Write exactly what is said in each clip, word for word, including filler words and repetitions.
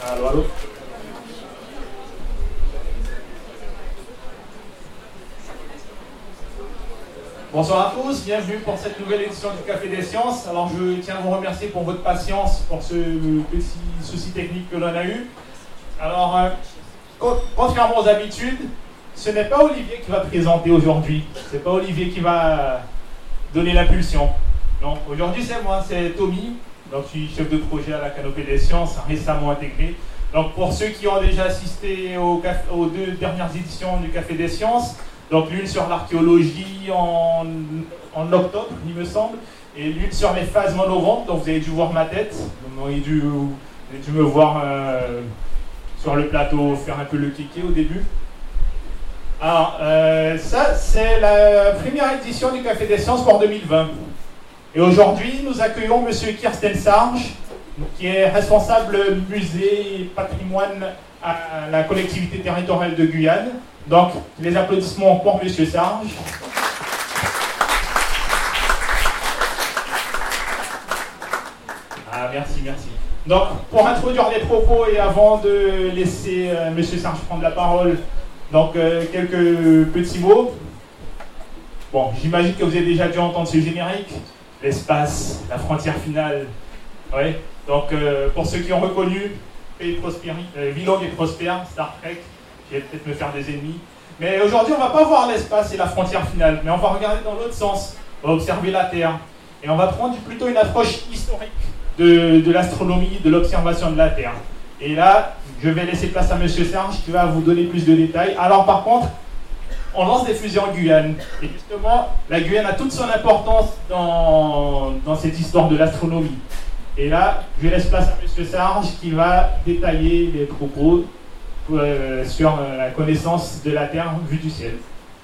Allô, allô. Bonsoir à tous, bienvenue pour cette nouvelle édition du Café des Sciences. Alors je tiens à vous remercier pour votre patience pour ce petit souci technique que l'on a eu. Alors, euh, contrairement aux habitudes, ce n'est pas Olivier qui va présenter aujourd'hui. Ce n'est pas Olivier qui va donner l'impulsion. Non, aujourd'hui c'est moi, c'est Tommy. Donc je suis chef de projet à la Canopée des Sciences, récemment intégré. Donc pour ceux qui ont déjà assisté au café, aux deux dernières éditions du Café des Sciences, donc l'une sur l'archéologie en, en octobre, il me semble, et l'une sur les phases monovantes, donc vous avez dû voir ma tête, vous avez dû, vous avez dû me voir euh, sur le plateau faire un peu le kéké au début. Alors, euh, ça c'est la première édition du Café des Sciences pour deux mille vingt. Et aujourd'hui, nous accueillons M. Kirsten Sarge, qui est responsable musée et patrimoine à la collectivité territoriale de Guyane. Donc, les applaudissements pour M. Sarge. Ah, merci, merci. Donc, pour introduire les propos et avant de laisser euh, M. Sarge prendre la parole, donc euh, quelques petits mots. Bon, j'imagine que vous avez déjà dû entendre ce générique. L'espace, la frontière finale. Oui. Donc, euh, pour ceux qui ont reconnu Paix et Prospérité, euh, Villon et Prospère, Star Trek, je vais peut-être me faire des ennemis. Mais aujourd'hui, on ne va pas voir l'espace et la frontière finale, mais on va regarder dans l'autre sens. On va observer la Terre. Et on va prendre plutôt une approche historique de, de l'astronomie, de l'observation de la Terre. Et là, je vais laisser place à M. Serge qui va vous donner plus de détails. Alors, par contre, on lance des fusées en Guyane. Et justement, la Guyane a toute son importance dans, dans cette histoire de l'astronomie. Et là, je laisse place à M. Sarge qui va détailler les propos euh, sur euh, la connaissance de la Terre vue du ciel.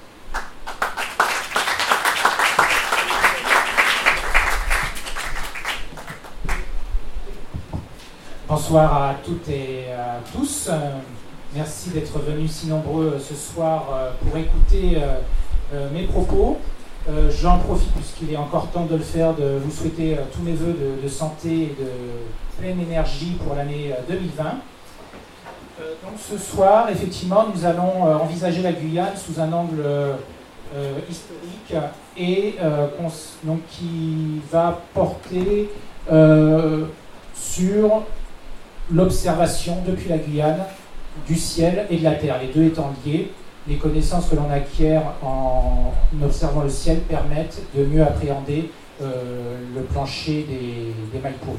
Bonsoir à toutes et à tous. Euh, merci d'être venus si nombreux ce soir euh, pour écouter euh, euh, mes propos. Euh, j'en profite, puisqu'il est encore temps de le faire, de vous souhaiter euh, tous mes voeux de, de santé et de pleine énergie pour l'année euh, deux mille vingt. Euh, donc ce soir, effectivement, nous allons euh, envisager la Guyane sous un angle euh, historique et euh, donc, qui va porter euh, sur l'observation depuis la Guyane du ciel et de la Terre, les deux étant liés. Les connaissances que l'on acquiert en observant le ciel permettent de mieux appréhender euh, le plancher des, des mailles pourries.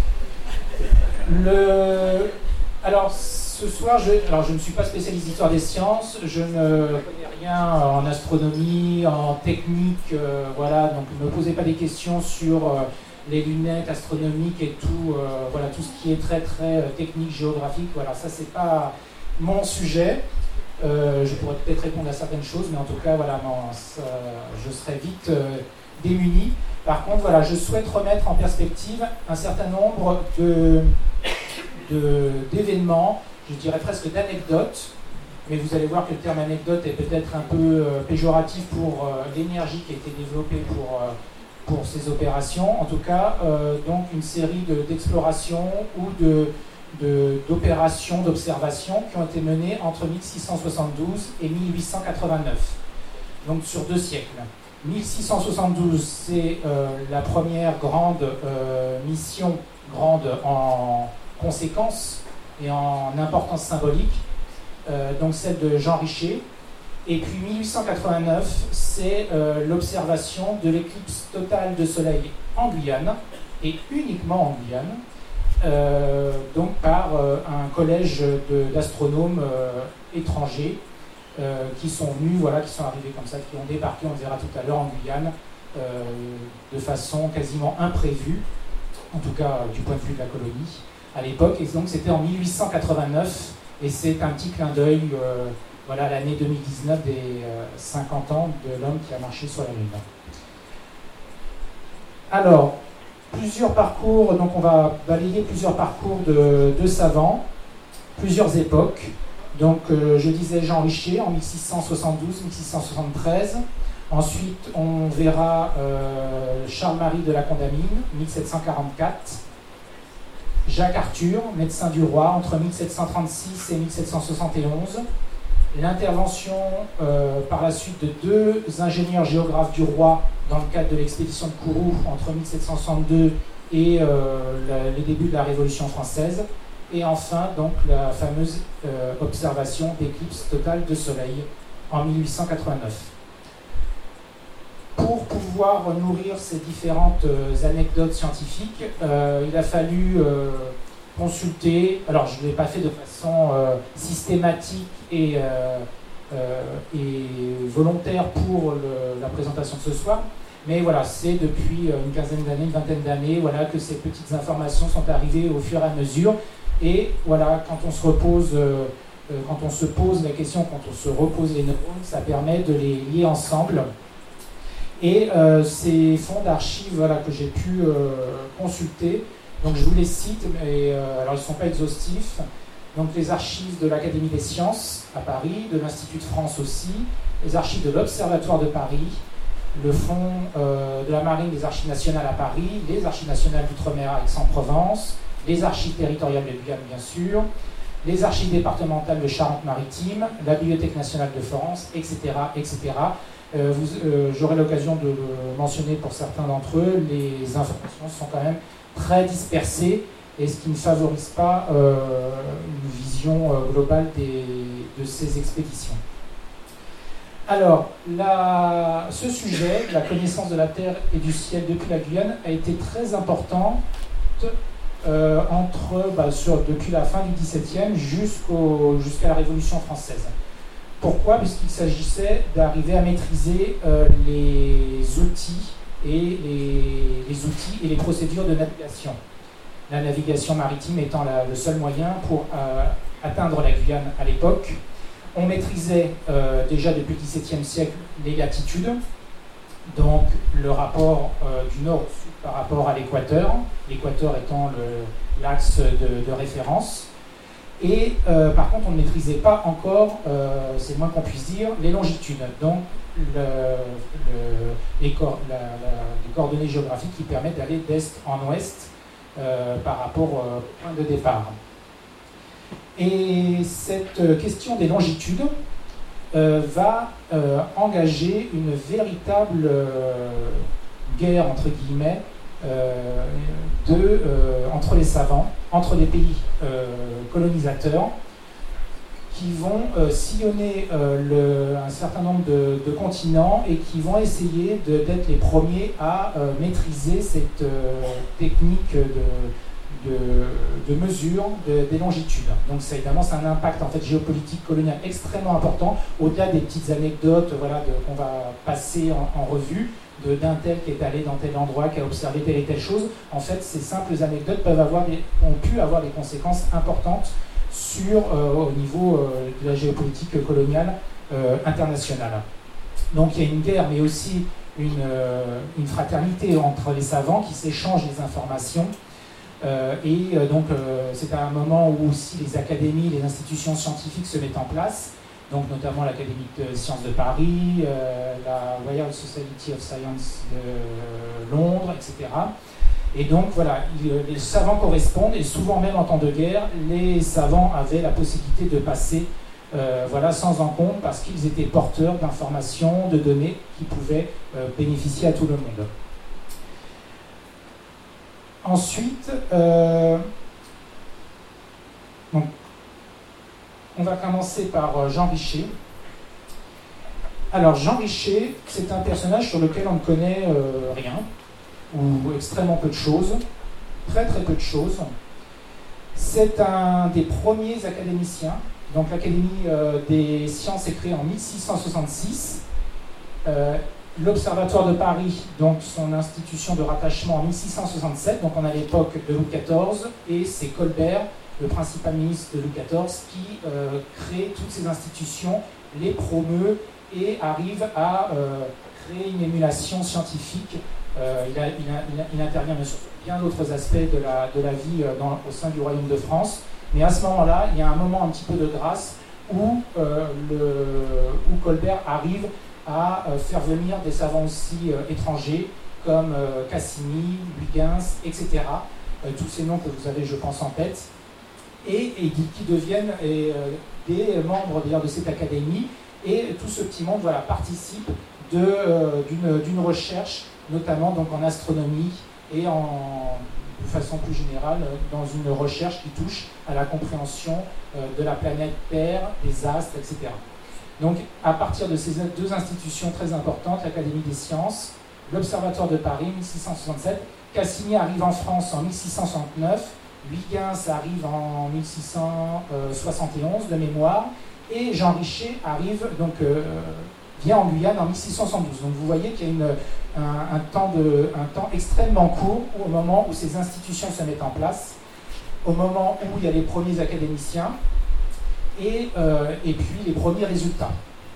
Le... Alors, ce soir, je... Alors, je ne suis pas spécialiste d'histoire des sciences, je ne connais rien en astronomie, en technique, euh, voilà, donc ne me posez pas des questions sur euh, les lunettes astronomiques et tout, euh, voilà, tout ce qui est très très euh, technique, géographique, voilà, ça c'est pas mon sujet. Euh, je pourrais peut-être répondre à certaines choses, mais en tout cas, voilà, non, ça, je serai vite euh, démuni. Par contre, voilà, je souhaite remettre en perspective un certain nombre de, de, d'événements, je dirais presque d'anecdotes, mais vous allez voir que le terme anecdote est peut-être un peu euh, péjoratif pour euh, l'énergie qui a été développée pour, euh, pour ces opérations. En tout cas, euh, donc une série de, d'explorations ou de De, d'opérations d'observation qui ont été menées entre mille six cent soixante-douze et mille huit cent quatre-vingt-neuf, donc sur deux siècles. mille six cent soixante-douze, c'est euh, la première grande euh, mission, grande en conséquences et en importance symbolique, euh, donc celle de Jean Richer. Et puis mille huit cent quatre-vingt-neuf, c'est euh, l'observation de l'éclipse totale de soleil en Guyane, et uniquement en Guyane, Euh, donc par euh, un collège de, d'astronomes euh, étrangers euh, qui sont venus, voilà, qui sont arrivés comme ça, qui ont débarqué, on le verra tout à l'heure, en Guyane, euh, de façon quasiment imprévue, en tout cas euh, du point de vue de la colonie à l'époque. Et donc c'était en mille huit cent quatre-vingt-neuf, et c'est un petit clin d'œil, euh, voilà, l'année deux mille dix-neuf des euh, cinquante ans de l'homme qui a marché sur la Lune. Alors, plusieurs parcours, donc on va balayer plusieurs parcours de, de savants, plusieurs époques. Donc euh, je disais Jean Richer en mille six cent soixante-douze mille six cent soixante-treize. Ensuite on verra euh, Charles-Marie de la Condamine, mille sept cent quarante-quatre. Jacques Arthur, médecin du roi, entre mille sept cent trente-six et mille sept cent soixante et onze. L'intervention euh, par la suite de deux ingénieurs géographes du roi dans le cadre de l'expédition de Kourou entre mille sept cent soixante-deux et euh, la, les débuts de la Révolution française. Et enfin, donc, la fameuse euh, observation d'éclipse totale de soleil en mille huit cent quatre-vingt-neuf. Pour pouvoir nourrir ces différentes euh, anecdotes scientifiques, euh, il a fallu euh, consulter, alors je ne l'ai pas fait de façon euh, systématique et, euh, euh, et volontaire pour le, la présentation de ce soir, mais voilà, c'est depuis une quinzaine d'années, une vingtaine d'années, voilà, que ces petites informations sont arrivées au fur et à mesure. Et voilà, quand on se repose, euh, quand on se pose la question, quand on se repose les neurones, ça permet de les lier ensemble. Et euh, ces fonds d'archives voilà, que j'ai pu euh, consulter, donc je vous les cite, mais euh, alors ils ne sont pas exhaustifs. Donc les archives de l'Académie des sciences à Paris, de l'Institut de France aussi, les archives de l'Observatoire de Paris, le fonds euh, de la Marine des Archives nationales à Paris, les Archives nationales d'Outre-mer à Aix-en-Provence, les archives territoriales de Guyane, bien sûr, les archives départementales de Charente-Maritime, la Bibliothèque nationale de Florence, et cetera, et cetera. Euh, euh, J'aurai l'occasion de le mentionner pour certains d'entre eux, les informations sont quand même très dispersées, et ce qui ne favorise pas euh, une vision euh, globale des, de ces expéditions. Alors, la, ce sujet, la connaissance de la Terre et du ciel depuis la Guyane, a été très important euh, entre, bah, sur, depuis la fin du dix-septième jusqu'au, jusqu'à la Révolution française. Pourquoi ? Puisqu'il s'agissait d'arriver à maîtriser euh, les outils et les, les outils et les procédures de navigation. La navigation maritime étant la, le seul moyen pour euh, atteindre la Guyane à l'époque. On maîtrisait euh, déjà depuis le dix-septième siècle les latitudes, donc le rapport euh, du nord au sud par rapport à l'équateur, l'équateur étant le, l'axe de, de référence. Et euh, par contre, on ne maîtrisait pas encore, euh, c'est le moins qu'on puisse dire, les longitudes, donc le, le, les, cor, la, la, les coordonnées géographiques qui permettent d'aller d'est en ouest euh, par rapport euh, au point de départ. Et cette question des longitudes euh, va euh, engager une véritable euh, guerre, entre guillemets, euh, de, euh, entre les savants, entre les pays euh, colonisateurs, qui vont euh, sillonner euh, le, un certain nombre de, de continents et qui vont essayer de, d'être les premiers à euh, maîtriser cette euh, technique de De, de mesure de, des longitudes. Donc c'est, évidemment, c'est un impact en fait, géopolitique colonial extrêmement important, au-delà des petites anecdotes voilà, de, qu'on va passer en, en revue, de, d'un tel qui est allé dans tel endroit, qui a observé telle et telle chose. En fait, ces simples anecdotes peuvent avoir des, ont pu avoir des conséquences importantes sur, euh, au niveau euh, de la géopolitique coloniale euh, internationale. Donc il y a une guerre, mais aussi une, euh, une fraternité entre les savants qui s'échangent les informations. Euh, et euh, donc euh, c'est à un moment où aussi les académies, les institutions scientifiques se mettent en place, donc notamment l'Académie de sciences de Paris, euh, la Royal Society of Science de Londres, et cetera. Et donc voilà, il, les savants correspondent, et souvent même en temps de guerre, les savants avaient la possibilité de passer euh, voilà, sans encombre, parce qu'ils étaient porteurs d'informations, de données qui pouvaient euh, bénéficier à tout le monde. Ensuite, euh, donc, on va commencer par Jean Richer. Alors, Jean Richer, c'est un personnage sur lequel on ne connaît euh, rien, ou extrêmement peu de choses, très très peu de choses. C'est un des premiers académiciens. Donc, l'Académie euh, des sciences est créée en mille six cent soixante-six. Euh, L'Observatoire de Paris, donc son institution de rattachement en mille six cent soixante-sept, donc on a l'époque de Louis quatorze, et c'est Colbert, le principal ministre de Louis quatorze, qui euh, crée toutes ces institutions, les promeut et arrive à euh, créer une émulation scientifique. Euh, il, a, il, a, il, a, il intervient bien sûr sur bien d'autres aspects de la, de la vie euh, dans, au sein du Royaume de France, mais à ce moment-là, il y a un moment un petit peu de grâce où, euh, le, où Colbert arrive à euh, faire venir des savants aussi euh, étrangers comme euh, Cassini, Huygens, et cetera. euh, tous ces noms que vous avez, je pense, en tête, et, et qui, qui deviennent et, euh, des membres d'ailleurs de cette académie, et tout ce petit monde voilà, participe de, euh, d'une, d'une recherche, notamment donc, en astronomie et en, de façon plus générale dans une recherche qui touche à la compréhension euh, de la planète Terre, des astres, et cetera. Donc à partir de ces deux institutions très importantes, l'Académie des sciences, l'Observatoire de Paris, mille six cent soixante-sept, Cassini arrive en France en mille six cent soixante-neuf, Huygens arrive en mille six cent soixante et onze de mémoire, et Jean Richer arrive, donc, euh, vient en Guyane en mille six cent soixante-douze. Donc vous voyez qu'il y a une, un, un, temps de, un temps extrêmement court au moment où ces institutions se mettent en place, au moment où il y a les premiers académiciens, et, euh, et puis les premiers résultats.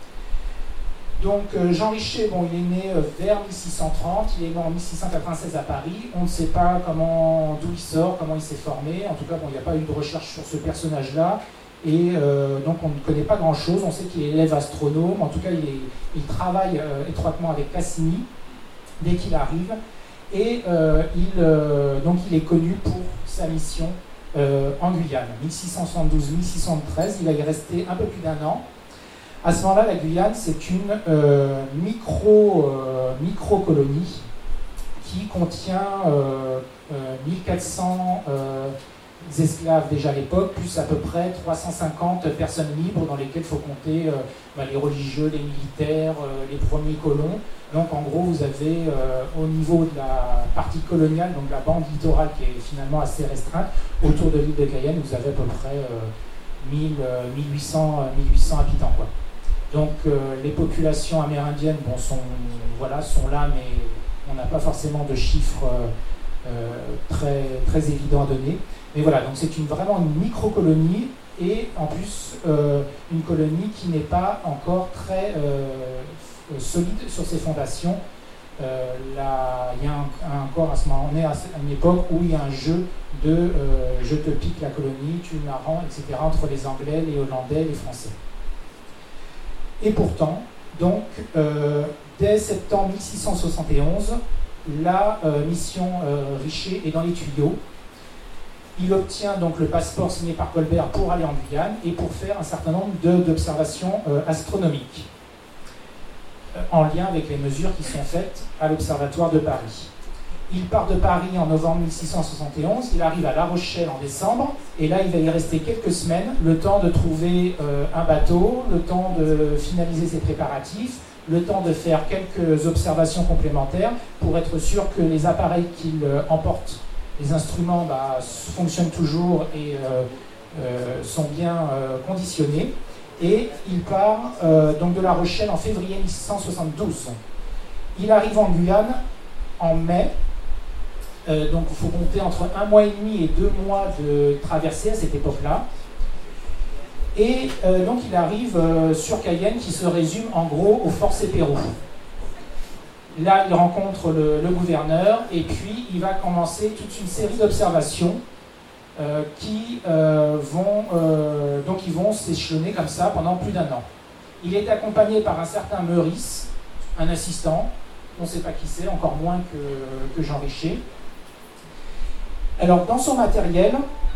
Donc euh, Jean Richer, bon, il est né euh, vers mille six cent trente, il est né en mille six cent quatre-vingt-seize à Paris. On ne sait pas comment, d'où il sort, comment il s'est formé. En tout cas, bon, il n'y a pas eu de recherche sur ce personnage-là. Et euh, donc on ne connaît pas grand-chose. On sait qu'il est élève astronome. En tout cas, il, est, il travaille euh, étroitement avec Cassini dès qu'il arrive. Et euh, il, euh, donc il est connu pour sa mission euh, en Guyane. mille six cent soixante-douze mille six cent treize, il va y rester un peu plus d'un an. À ce moment-là, la Guyane, c'est une euh, micro, euh, micro-colonie qui contient euh, euh, mille quatre cents euh, esclaves déjà à l'époque, plus à peu près trois cent cinquante personnes libres dans lesquelles il faut compter euh, bah, les religieux, les militaires, euh, les premiers colons. Donc en gros, vous avez euh, au niveau de la partie coloniale, donc la bande littorale qui est finalement assez restreinte, autour de l'île de Cayenne, vous avez à peu près euh, mille, mille huit cents habitants, quoi. Donc euh, les populations amérindiennes bon, sont, voilà, sont là, mais on n'a pas forcément de chiffres euh, très, très évidents à donner. Mais voilà, donc c'est une, vraiment une micro-colonie, et en plus euh, une colonie qui n'est pas encore très euh, solide sur ses fondations. Euh, là, il y a un, un, encore à ce moment, on est à une époque où il y a un jeu de euh, je te pique la colonie, tu me la rends, et cetera, entre les Anglais, les Hollandais, les Français. Et pourtant, donc, euh, dès septembre mille six cent soixante et onze, la euh, mission euh, Richer est dans les tuyaux. Il obtient donc le passeport signé par Colbert pour aller en Guyane et pour faire un certain nombre d'observations euh, astronomiques, euh, en lien avec les mesures qui sont faites à l'Observatoire de Paris. Il part de Paris en novembre mille six cent soixante et onze, il arrive à La Rochelle en décembre, et là il va y rester quelques semaines, le temps de trouver euh, un bateau, le temps de finaliser ses préparatifs, le temps de faire quelques observations complémentaires pour être sûr que les appareils qu'il euh, emporte, les instruments, bah, fonctionnent toujours et euh, euh, sont bien euh, conditionnés. Et il part euh, donc de La Rochelle en février mille six cent soixante-douze. Il arrive en Guyane en mai. Euh, donc il faut compter entre un mois et demi et deux mois de traversée à cette époque-là. Et euh, donc il arrive euh, sur Cayenne, qui se résume en gros au Fort Sepero. Là il rencontre le, le gouverneur, et puis il va commencer toute une série d'observations euh, qui euh, vont euh, donc ils vont s'échelonner comme ça pendant plus d'un an. Il est accompagné par un certain Meurice, un assistant, on ne sait pas qui c'est, encore moins que, que Jean Richer. Alors, dans son matériel,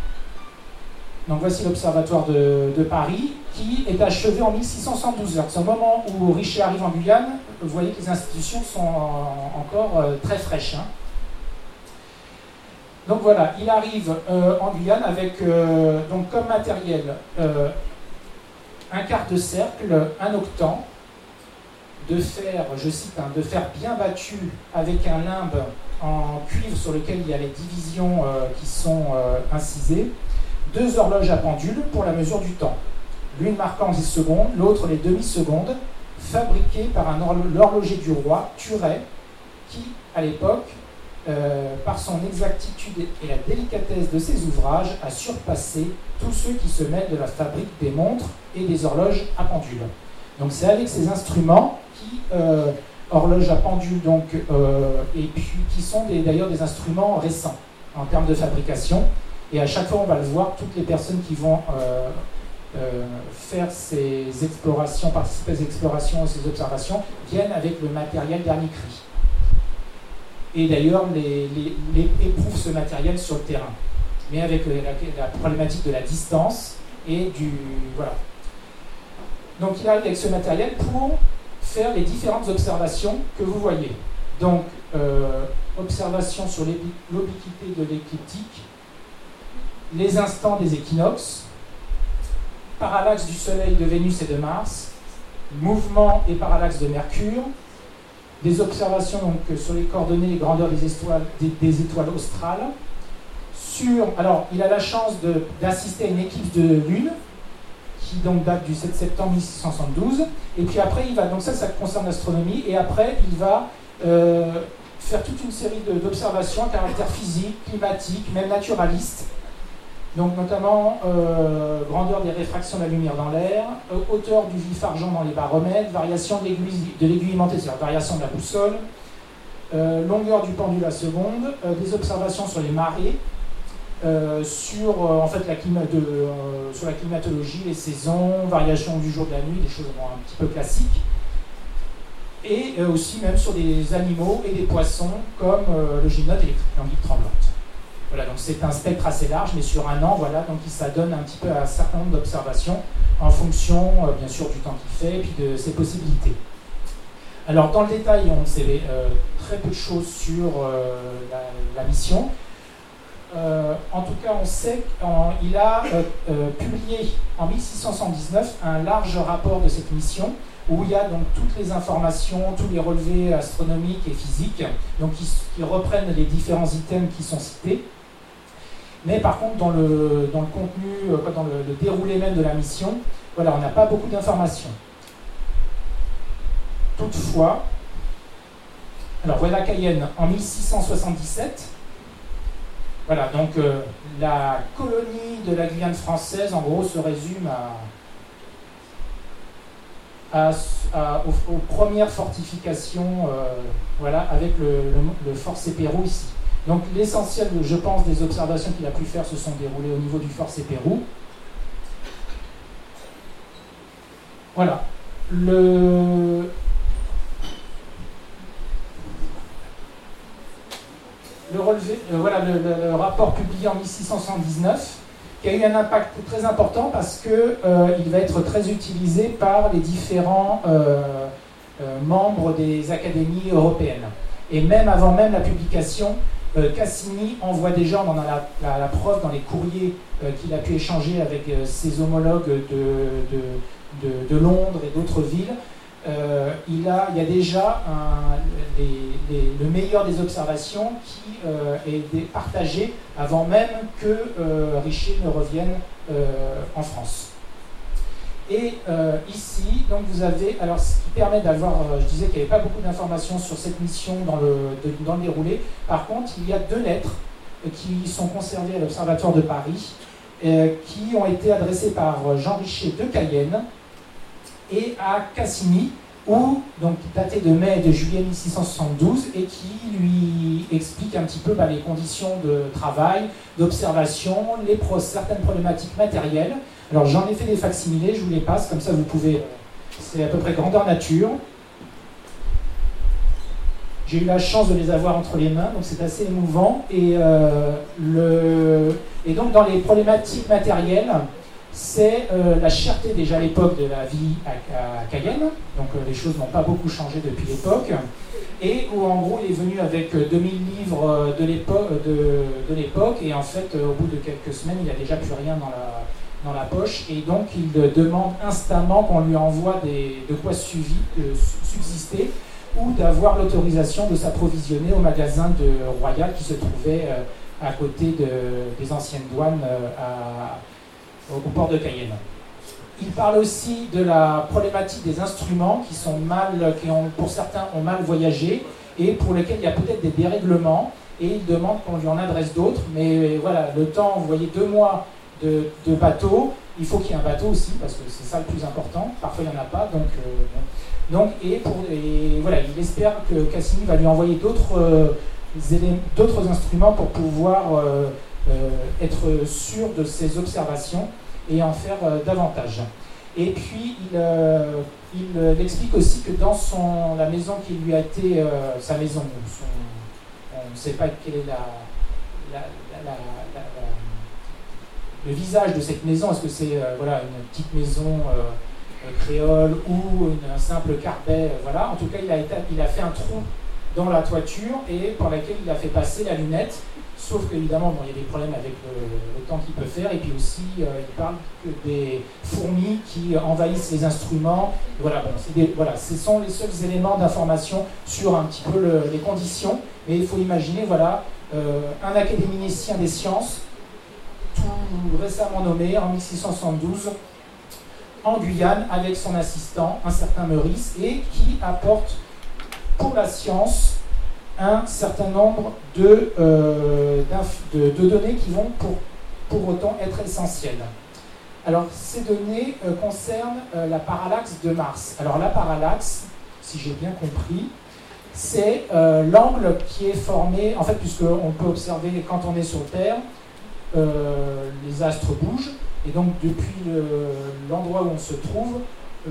donc voici l'Observatoire de, de Paris, qui est achevé en mille six cent soixante-douze. C'est au moment où Richer arrive en Guyane, vous voyez que les institutions sont en, encore euh, très fraîches. Hein. Donc voilà, il arrive euh, en Guyane avec, euh, donc comme matériel, euh, un quart de cercle, un octant, de fer, je cite, hein, de fer bien battu avec un limbe en cuivre sur lequel il y a les divisions euh, qui sont euh, incisées, deux horloges à pendule pour la mesure du temps, l'une marquant dix secondes, l'autre les demi-secondes, fabriquées par un horlo- l'horloger du roi, Turet, qui, à l'époque, euh, par son exactitude et la délicatesse de ses ouvrages, a surpassé tous ceux qui se mêlent de la fabrique des montres et des horloges à pendule. Donc c'est avec ces instruments qui... Euh, horloges à pendule, donc, euh, et puis qui sont des, d'ailleurs des instruments récents en termes de fabrication. Et à chaque fois, on va le voir, toutes les personnes qui vont euh, euh, faire ces explorations, participer à ces explorations et ces observations, viennent avec le matériel dernier cri. et d'ailleurs les, les, les éprouve ce matériel sur le terrain, mais avec la, la problématique de la distance et du... Voilà. Donc il arrive avec ce matériel pour faire les différentes observations que vous voyez. Donc, euh, observation sur l'obliquité de l'écliptique, les instants des équinoxes, parallaxe du Soleil, de Vénus et de Mars, mouvement et parallaxe de Mercure, des observations donc, sur les coordonnées et grandeurs des étoiles, des, des étoiles australes. Sur, alors, il a la chance d'assister à une éclipse de lune, qui donc date du sept septembre mille six cent soixante-douze, et puis après, il va, donc ça, ça concerne l'astronomie, et après, il va euh, faire toute une série d'observations à caractère physique, climatique, même naturaliste, donc notamment euh, grandeur des réfractions de la lumière dans l'air, euh, hauteur du vif argent dans les baromètres, variation de l'aiguille aimantée, c'est-à-dire variation de la boussole, euh, longueur du pendule à seconde, euh, des observations sur les marées, Euh, sur, euh, en fait, la clima de, euh, sur la climatologie, les saisons, variation du jour de la nuit, des choses bon, un petit peu classiques. Et euh, aussi même sur des animaux et des poissons comme euh, le gymnote et l'anguille tremblante. Voilà, donc c'est un spectre assez large, mais sur un an, voilà, donc ça donne un petit peu un certain nombre d'observations en fonction, euh, bien sûr, du temps qu'il fait et puis de ses possibilités. Alors, dans le détail, on sait euh, très peu de choses sur euh, la, la mission. Euh, en tout cas, on sait qu'il a euh, euh, publié en mille six cent soixante-dix-neuf un large rapport de cette mission où il y a donc toutes les informations, tous les relevés astronomiques et physiques, donc qui, qui reprennent les différents items qui sont cités. Mais par contre, dans le, dans le contenu, dans le, le déroulé même de la mission, voilà, on n'a pas beaucoup d'informations. Toutefois, alors voilà Cayenne en mille six cent soixante-dix-sept. Voilà, donc euh, la colonie de la Guyane française, en gros, se résume à, à, à, aux, aux premières fortifications, euh, voilà, avec le, le, le fort Sepérou ici. Donc l'essentiel, je pense, des observations qu'il a pu faire se sont déroulées au niveau du fort Sepérou. Voilà. Le... Le, relevé, euh, voilà, le, le, le rapport publié en mille six cent soixante-dix-neuf, qui a eu un impact très important parce qu'il euh, va être très utilisé par les différents euh, euh, membres des académies européennes. Et même avant même la publication, euh, Cassini envoie déjà, on en a la, la, la preuve dans les courriers euh, qu'il a pu échanger avec euh, ses homologues de, de, de, de Londres et d'autres villes. Euh, il, a, il y a déjà un, les, les, le meilleur des observations qui euh, est partagé avant même que euh, Richer ne revienne euh, en France. Et euh, ici, donc vous avez, alors ce qui permet d'avoir, euh, je disais qu'il n'y avait pas beaucoup d'informations sur cette mission dans le, de, dans le déroulé. Par contre, il y a deux lettres euh, qui sont conservées à l'Observatoire de Paris, euh, qui ont été adressées par Jean Richer de Cayenne et à Cassini, ou donc daté de mai et de juillet mille six cent soixante-douze, et qui lui explique un petit peu bah, les conditions de travail, d'observation, les pro certaines problématiques matérielles. Alors j'en ai fait des facsimilés, je vous les passe, comme ça vous pouvez, c'est à peu près grandeur nature. J'ai eu la chance de les avoir entre les mains, donc c'est assez émouvant. Et, euh, le... et donc dans les problématiques matérielles, c'est euh, la cherté déjà à l'époque de la vie à, à Cayenne, donc euh, les choses n'ont pas beaucoup changé depuis l'époque, et où en gros il est venu avec euh, deux mille livres de l'époque, et en fait euh, au bout de quelques semaines il n'a déjà plus rien dans la, dans la poche, et donc il euh, demande instamment qu'on lui envoie des, de quoi suivi, euh, subsister, ou d'avoir l'autorisation de s'approvisionner au magasin de Royal qui se trouvait euh, à côté de, des anciennes douanes euh, à au port de Cayenne. Il parle aussi de la problématique des instruments qui sont mal, qui ont, pour certains ont mal voyagé et pour lesquels il y a peut-être des dérèglements, et il demande qu'on lui en adresse d'autres. Mais voilà, le temps, vous voyez, deux mois de, de bateau, il faut qu'il y ait un bateau aussi parce que c'est ça le plus important. Parfois il n'y en a pas, donc, euh, donc et, pour, et voilà, il espère que Cassini va lui envoyer d'autres euh, d'autres instruments pour pouvoir euh, Euh, être sûr de ses observations et en faire euh, davantage. Et puis, il, euh, il, euh, il explique aussi que dans son, la maison qui lui a été, euh, sa maison, son, on ne sait pas quel est la, la, la, la, la, la, le visage de cette maison. Est-ce que c'est euh, voilà, une petite maison euh, créole ou une, un simple carbet, voilà. En tout cas, il a, été, il a fait un trou dans la toiture et par laquelle il a fait passer la lunette. Sauf qu'évidemment, bon, il y a des problèmes avec le, le temps qu'il peut faire. Et puis aussi, euh, il parle que des fourmis qui envahissent les instruments. Et voilà, bon, des, voilà, ce sont les seuls éléments d'information sur un petit peu le, les conditions. Mais il faut imaginer, voilà, euh, un académicien des sciences, tout récemment nommé en mille six cent soixante-douze, en Guyane, avec son assistant, un certain Meurice, et qui apporte pour la science un certain nombre de, euh, de, de données qui vont pour, pour autant être essentielles. Alors, ces données euh, concernent euh, la parallaxe de Mars. Alors, la parallaxe, si j'ai bien compris, c'est euh, l'angle qui est formé, en fait, puisqu'on peut observer quand on est sur Terre, euh, les astres bougent, et donc depuis l'endroit où on se trouve,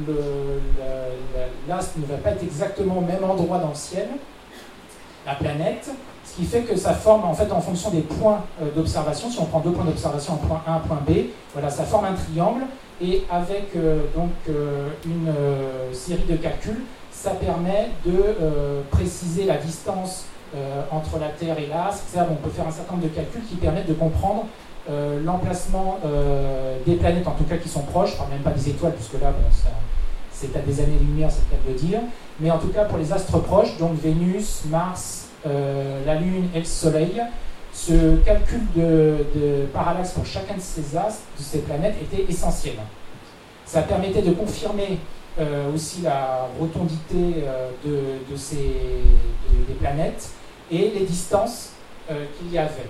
l'astre ne va pas être exactement au même endroit dans le ciel, la planète, ce qui fait que ça forme, en fait, en fonction des points euh, d'observation, si on prend deux points d'observation, un point A, un point B, voilà, ça forme un triangle, et avec euh, donc euh, une euh, série de calculs, ça permet de euh, préciser la distance euh, entre la Terre et l'astre, et cetera. Bon, on peut faire un certain nombre de calculs qui permettent de comprendre euh, l'emplacement euh, des planètes, en tout cas qui sont proches, je ne parle même pas des étoiles, puisque là, bon, c'est à des années-lumière, c'est le cas de le dire. Mais en tout cas, pour les astres proches, donc Vénus, Mars, euh, la Lune et le Soleil, ce calcul de, de parallaxe pour chacun de ces astres, de ces planètes, était essentiel. Ça permettait de confirmer euh, aussi la rotondité euh, de, de ces, de, des planètes et les distances euh, qu'il y avait.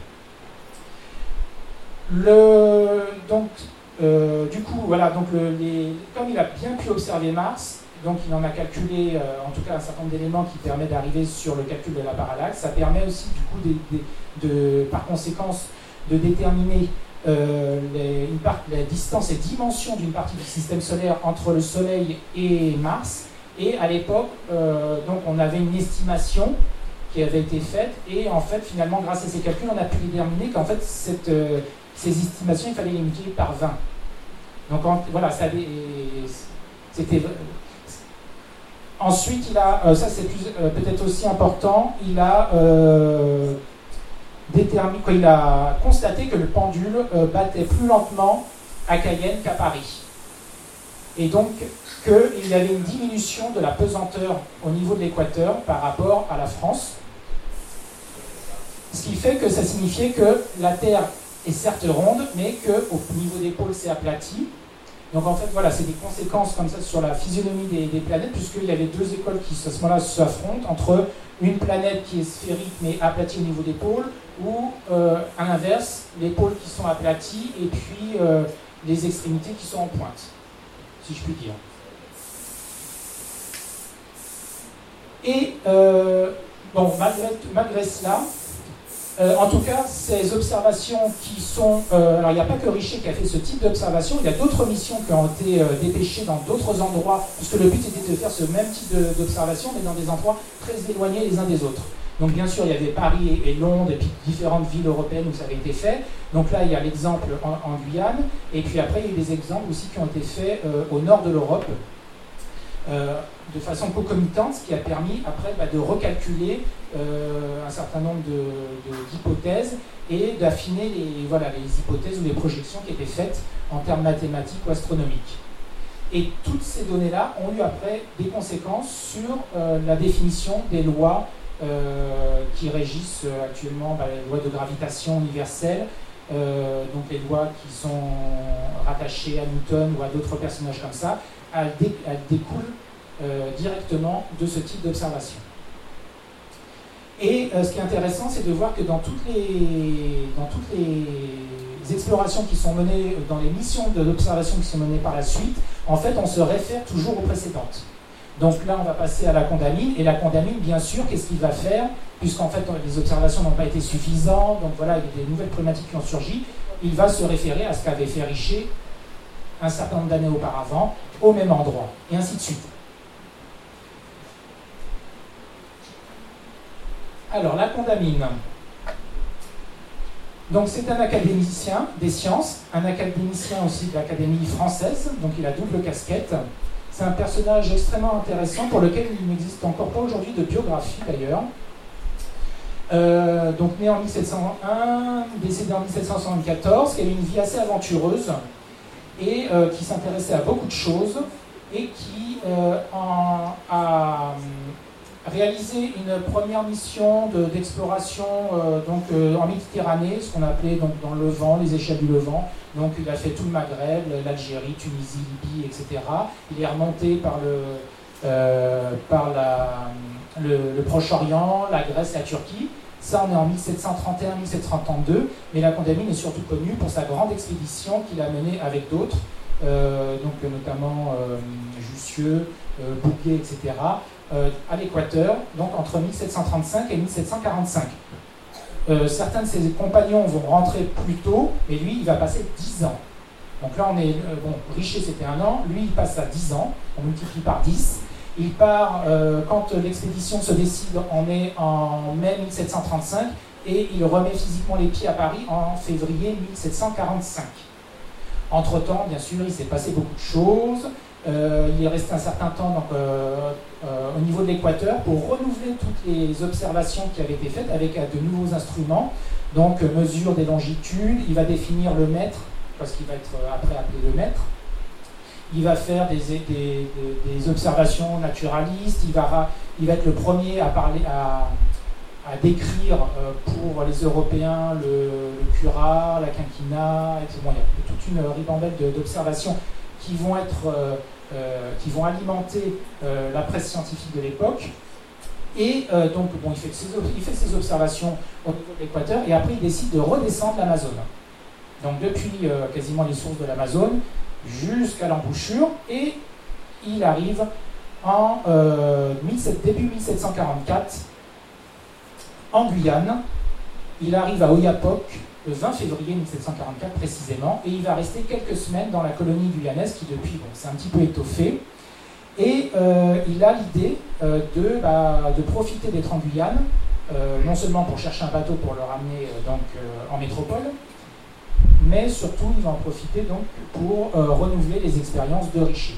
Le, donc, euh, du coup, voilà, donc le, les, comme il a bien pu observer Mars, donc il en a calculé euh, en tout cas un certain nombre d'éléments qui permettent d'arriver sur le calcul de la parallaxe. Ça permet aussi du coup de, de, de, par conséquence de déterminer euh, les, une part, la distance et dimension d'une partie du système solaire entre le Soleil et Mars. Et à l'époque, euh, donc on avait une estimation qui avait été faite et en fait finalement grâce à ces calculs on a pu déterminer qu'en fait cette, euh, ces estimations il fallait les multiplier par vingt. Donc en, voilà, ça c'était... Ensuite, il a, euh, ça c'est euh, peut-être aussi important, il a, euh, déterminé, quoi, il a constaté que le pendule euh, battait plus lentement à Cayenne qu'à Paris. Et donc qu'il y avait une diminution de la pesanteur au niveau de l'équateur par rapport à la France. Ce qui fait que ça signifiait que la Terre est certes ronde, mais qu'au niveau des pôles c'est aplati. Donc en fait, voilà, c'est des conséquences comme ça sur la physionomie des, des planètes, puisqu'il y avait deux écoles qui, à ce moment-là, s'affrontent entre une planète qui est sphérique mais aplatie au niveau des pôles, ou euh, à l'inverse, les pôles qui sont aplatis et puis euh, les extrémités qui sont en pointe, si je puis dire. Et, euh, bon, malgré, malgré cela, Euh, en tout cas, ces observations qui sont... Euh, alors, il n'y a pas que Richer qui a fait ce type d'observation, il y a d'autres missions qui ont été euh, dépêchées dans d'autres endroits, puisque le but était de faire ce même type d'observation, mais dans des endroits très éloignés les uns des autres. Donc, bien sûr, il y avait Paris et, et Londres, et puis différentes villes européennes où ça avait été fait. Donc là, il y a l'exemple en, en Guyane, et puis après, il y a eu des exemples aussi qui ont été faits euh, au nord de l'Europe, euh, de façon concomitante, ce qui a permis après bah, de recalculer euh, un certain nombre d'hypothèses et d'affiner les, voilà, les hypothèses ou les projections qui étaient faites en termes mathématiques ou astronomiques. Et toutes ces données-là ont eu après des conséquences sur euh, la définition des lois euh, qui régissent euh, actuellement bah, les lois de gravitation universelle, euh, donc les lois qui sont rattachées à Newton ou à d'autres personnages comme ça, elles, dé, elles découlent euh, directement de ce type d'observation. Et euh, ce qui est intéressant, c'est de voir que dans toutes les, dans toutes les explorations qui sont menées, dans les missions d'observation qui sont menées par la suite, en fait, on se réfère toujours aux précédentes. Donc là, on va passer à la Condamine, et la Condamine, bien sûr, qu'est-ce qu'il va faire? Puisqu'en fait, les observations n'ont pas été suffisantes, donc voilà, il y a des nouvelles problématiques qui ont surgi, il va se référer à ce qu'avait fait Richer un certain nombre d'années auparavant, au même endroit, et ainsi de suite. Alors, la Condamine. Donc, c'est un académicien des sciences, un académicien aussi de l'Académie française, donc il a double casquette. C'est un personnage extrêmement intéressant pour lequel il n'existe encore pas aujourd'hui de biographie d'ailleurs. Euh, donc né en mille sept cent un, décédé en mille sept cent soixante-quatorze, qui a eu une vie assez aventureuse et euh, qui s'intéressait à beaucoup de choses et qui euh, en, a réalisé une première mission de, d'exploration euh, donc, euh, en Méditerranée, ce qu'on appelait donc, dans le Levant, les échelles du Levant. Donc il a fait tout le Maghreb, l'Algérie, Tunisie, Libye, et cetera. Il est remonté par le, euh, par la, le, le Proche-Orient, la Grèce et la Turquie. Ça, on est en mille sept cent trente et un mille sept cent trente-deux, mais la Condamine est surtout connue pour sa grande expédition qu'il a menée avec d'autres, euh, donc notamment euh, Jussieu, euh, Bouguer, et cetera, euh, à l'Équateur, donc entre mille sept cent trente-cinq et mille sept cent quarante-cinq. Euh, certains de ses compagnons vont rentrer plus tôt, mais lui, il va passer dix ans. Donc là, on est, euh, bon, Richer, c'était un an, lui, il passe à dix ans, on multiplie par dix. Il part, euh, quand l'expédition se décide, on est en mai mille sept cent trente-cinq, et il remet physiquement les pieds à Paris en février mille sept cent quarante-cinq. Entre-temps, bien sûr, il s'est passé beaucoup de choses. Euh, il est resté un certain temps donc, euh, euh, au niveau de l'Équateur pour renouveler toutes les observations qui avaient été faites avec euh, de nouveaux instruments. Donc, euh, mesure des longitudes, il va définir le mètre, parce qu'il va être euh, après appelé le mètre. Il va faire des, des, des, des observations naturalistes, il va, il va être le premier à, parler, à, à décrire euh, pour les Européens le, le Cura, la Quinquina, et cetera. Bon, il y a toute une ribambelle d'observations qui vont être... Euh, Euh, qui vont alimenter euh, la presse scientifique de l'époque. Et euh, donc, bon, il fait, ses, il fait ses observations au niveau de l'Équateur, et après, il décide de redescendre l'Amazone. Donc, depuis euh, quasiment les sources de l'Amazone jusqu'à l'embouchure, et il arrive en euh, début mille sept cent quarante-quatre en Guyane. Il arrive à Oyapock le vingt février mille sept cent quarante-quatre précisément, et il va rester quelques semaines dans la colonie guyanaise qui depuis bon, s'est un petit peu étoffée. Et euh, il a l'idée euh, de, bah, de profiter d'être en Guyane, euh, non seulement pour chercher un bateau pour le ramener euh, donc, euh, en métropole, mais surtout il va en profiter donc, pour euh, renouveler les expériences de Richer.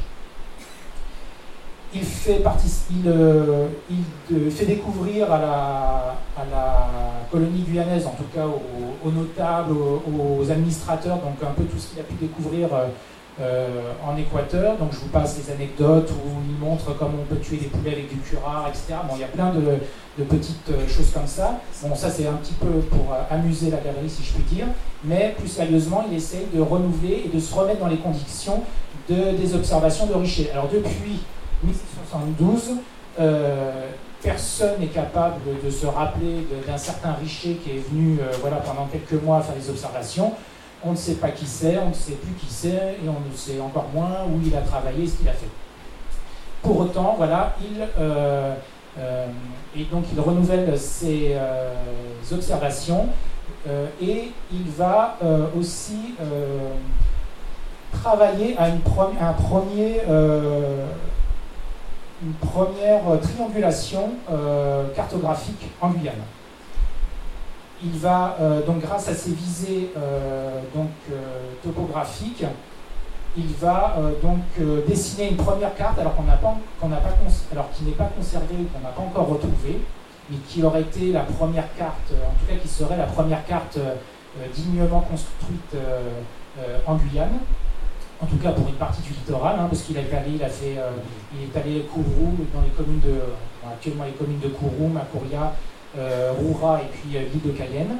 Il fait, partie, il, euh, il fait découvrir à la, à la colonie guyanaise, en tout cas aux, aux notables, aux, aux administrateurs, donc un peu tout ce qu'il a pu découvrir euh, en Équateur. Donc je vous passe les anecdotes où il montre comment on peut tuer des poulets avec du curare, et cetera. Bon, il y a plein de, de petites choses comme ça. Bon, ça c'est un petit peu pour amuser la galerie, si je puis dire. Mais plus sérieusement, il essaye de renouveler et de se remettre dans les conditions de, des observations de Richer. Alors depuis mille sept cent soixante-douze, euh, personne n'est capable de, de se rappeler d'un certain Richer qui est venu euh, voilà, pendant quelques mois faire des observations. On ne sait pas qui c'est, on ne sait plus qui c'est, et on ne sait encore moins où il a travaillé, ce qu'il a fait. Pour autant, voilà, il, euh, euh, et donc il renouvelle ses euh, observations, euh, et il va euh, aussi euh, travailler à, une pre à un premier... Euh, une première triangulation euh, cartographique en Guyane. Il va, euh, donc grâce à ses visées euh, donc, euh, topographiques, il va euh, donc euh, dessiner une première carte, alors qu'on n'a pas, qu'on n'a pas alors qui n'est pas conservée, qu'on n'a pas encore retrouvée, mais qui aurait été la première carte, en tout cas qui serait la première carte euh, dignement construite euh, euh, en Guyane. En tout cas pour une partie du littoral, hein, parce qu'il est allé, il a fait, euh, il est allé à Kourou, dans les communes de, bon, actuellement les communes de Kourou, Makuria, euh, Roura et puis euh, l'île de Cayenne.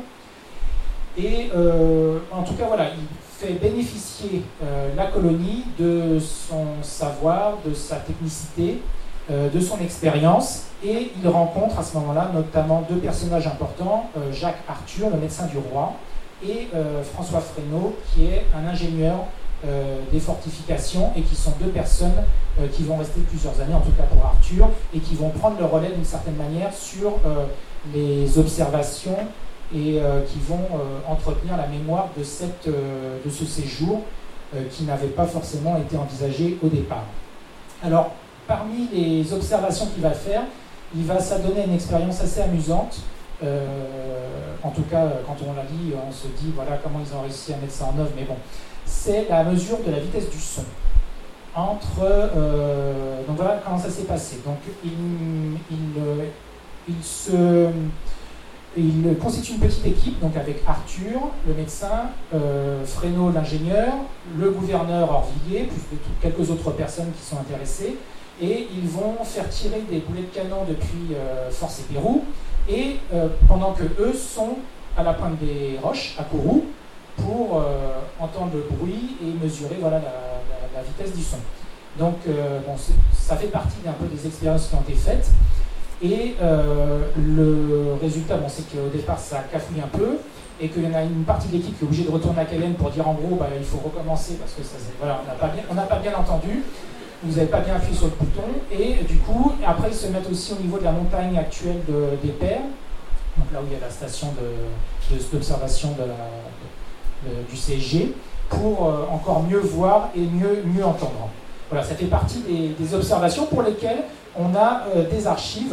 Et euh, en tout cas voilà, il fait bénéficier euh, la colonie de son savoir, de sa technicité, euh, de son expérience, et il rencontre à ce moment-là notamment deux personnages importants, euh, Jacques Arthur, le médecin du roi, et euh, François Fresneau, qui est un ingénieur Euh, des fortifications, et qui sont deux personnes euh, qui vont rester plusieurs années, en tout cas pour Arthur, et qui vont prendre le relais d'une certaine manière sur euh, les observations et euh, qui vont euh, entretenir la mémoire de, cette, euh, de ce séjour euh, qui n'avait pas forcément été envisagé au départ. Alors, parmi les observations qu'il va faire, il va s'adonner à une expérience assez amusante Euh, en tout cas, quand on la lit, on se dit voilà comment ils ont réussi à mettre ça en œuvre, mais bon, c'est la mesure de la vitesse du son. Entre, euh, donc voilà comment ça s'est passé. Donc il, il, il se, il constitue une petite équipe, donc avec Arthur, le médecin, euh, Fresneau, l'ingénieur, le gouverneur Orvilliers, plus de tout, quelques autres personnes qui sont intéressées, et ils vont faire tirer des boulets de canon depuis euh, Force-et-Pérou, et euh, pendant que eux sont à la pointe des roches, à Kourou, pour euh, entendre le bruit et mesurer voilà, la, la, la vitesse du son. Donc euh, bon, ça fait partie d'un peu des expériences qui ont été faites. Et euh, le résultat, bon, c'est qu'au départ, ça cafouille un peu, et qu'il y en a une partie de l'équipe qui est obligée de retourner à Cayenne pour dire en gros, bah, il faut recommencer, parce que ça, voilà, on n'a pas bien, on n'a pas bien entendu, vous n'avez pas bien appuyé sur le bouton, et du coup, après, ils se mettent aussi au niveau de la montagne actuelle de, des Pères, donc là où il y a la station de, de, d'observation de la, de, du C S G, pour euh, encore mieux voir et mieux, mieux entendre. Voilà, ça fait partie des, des observations pour lesquelles on a euh, des archives.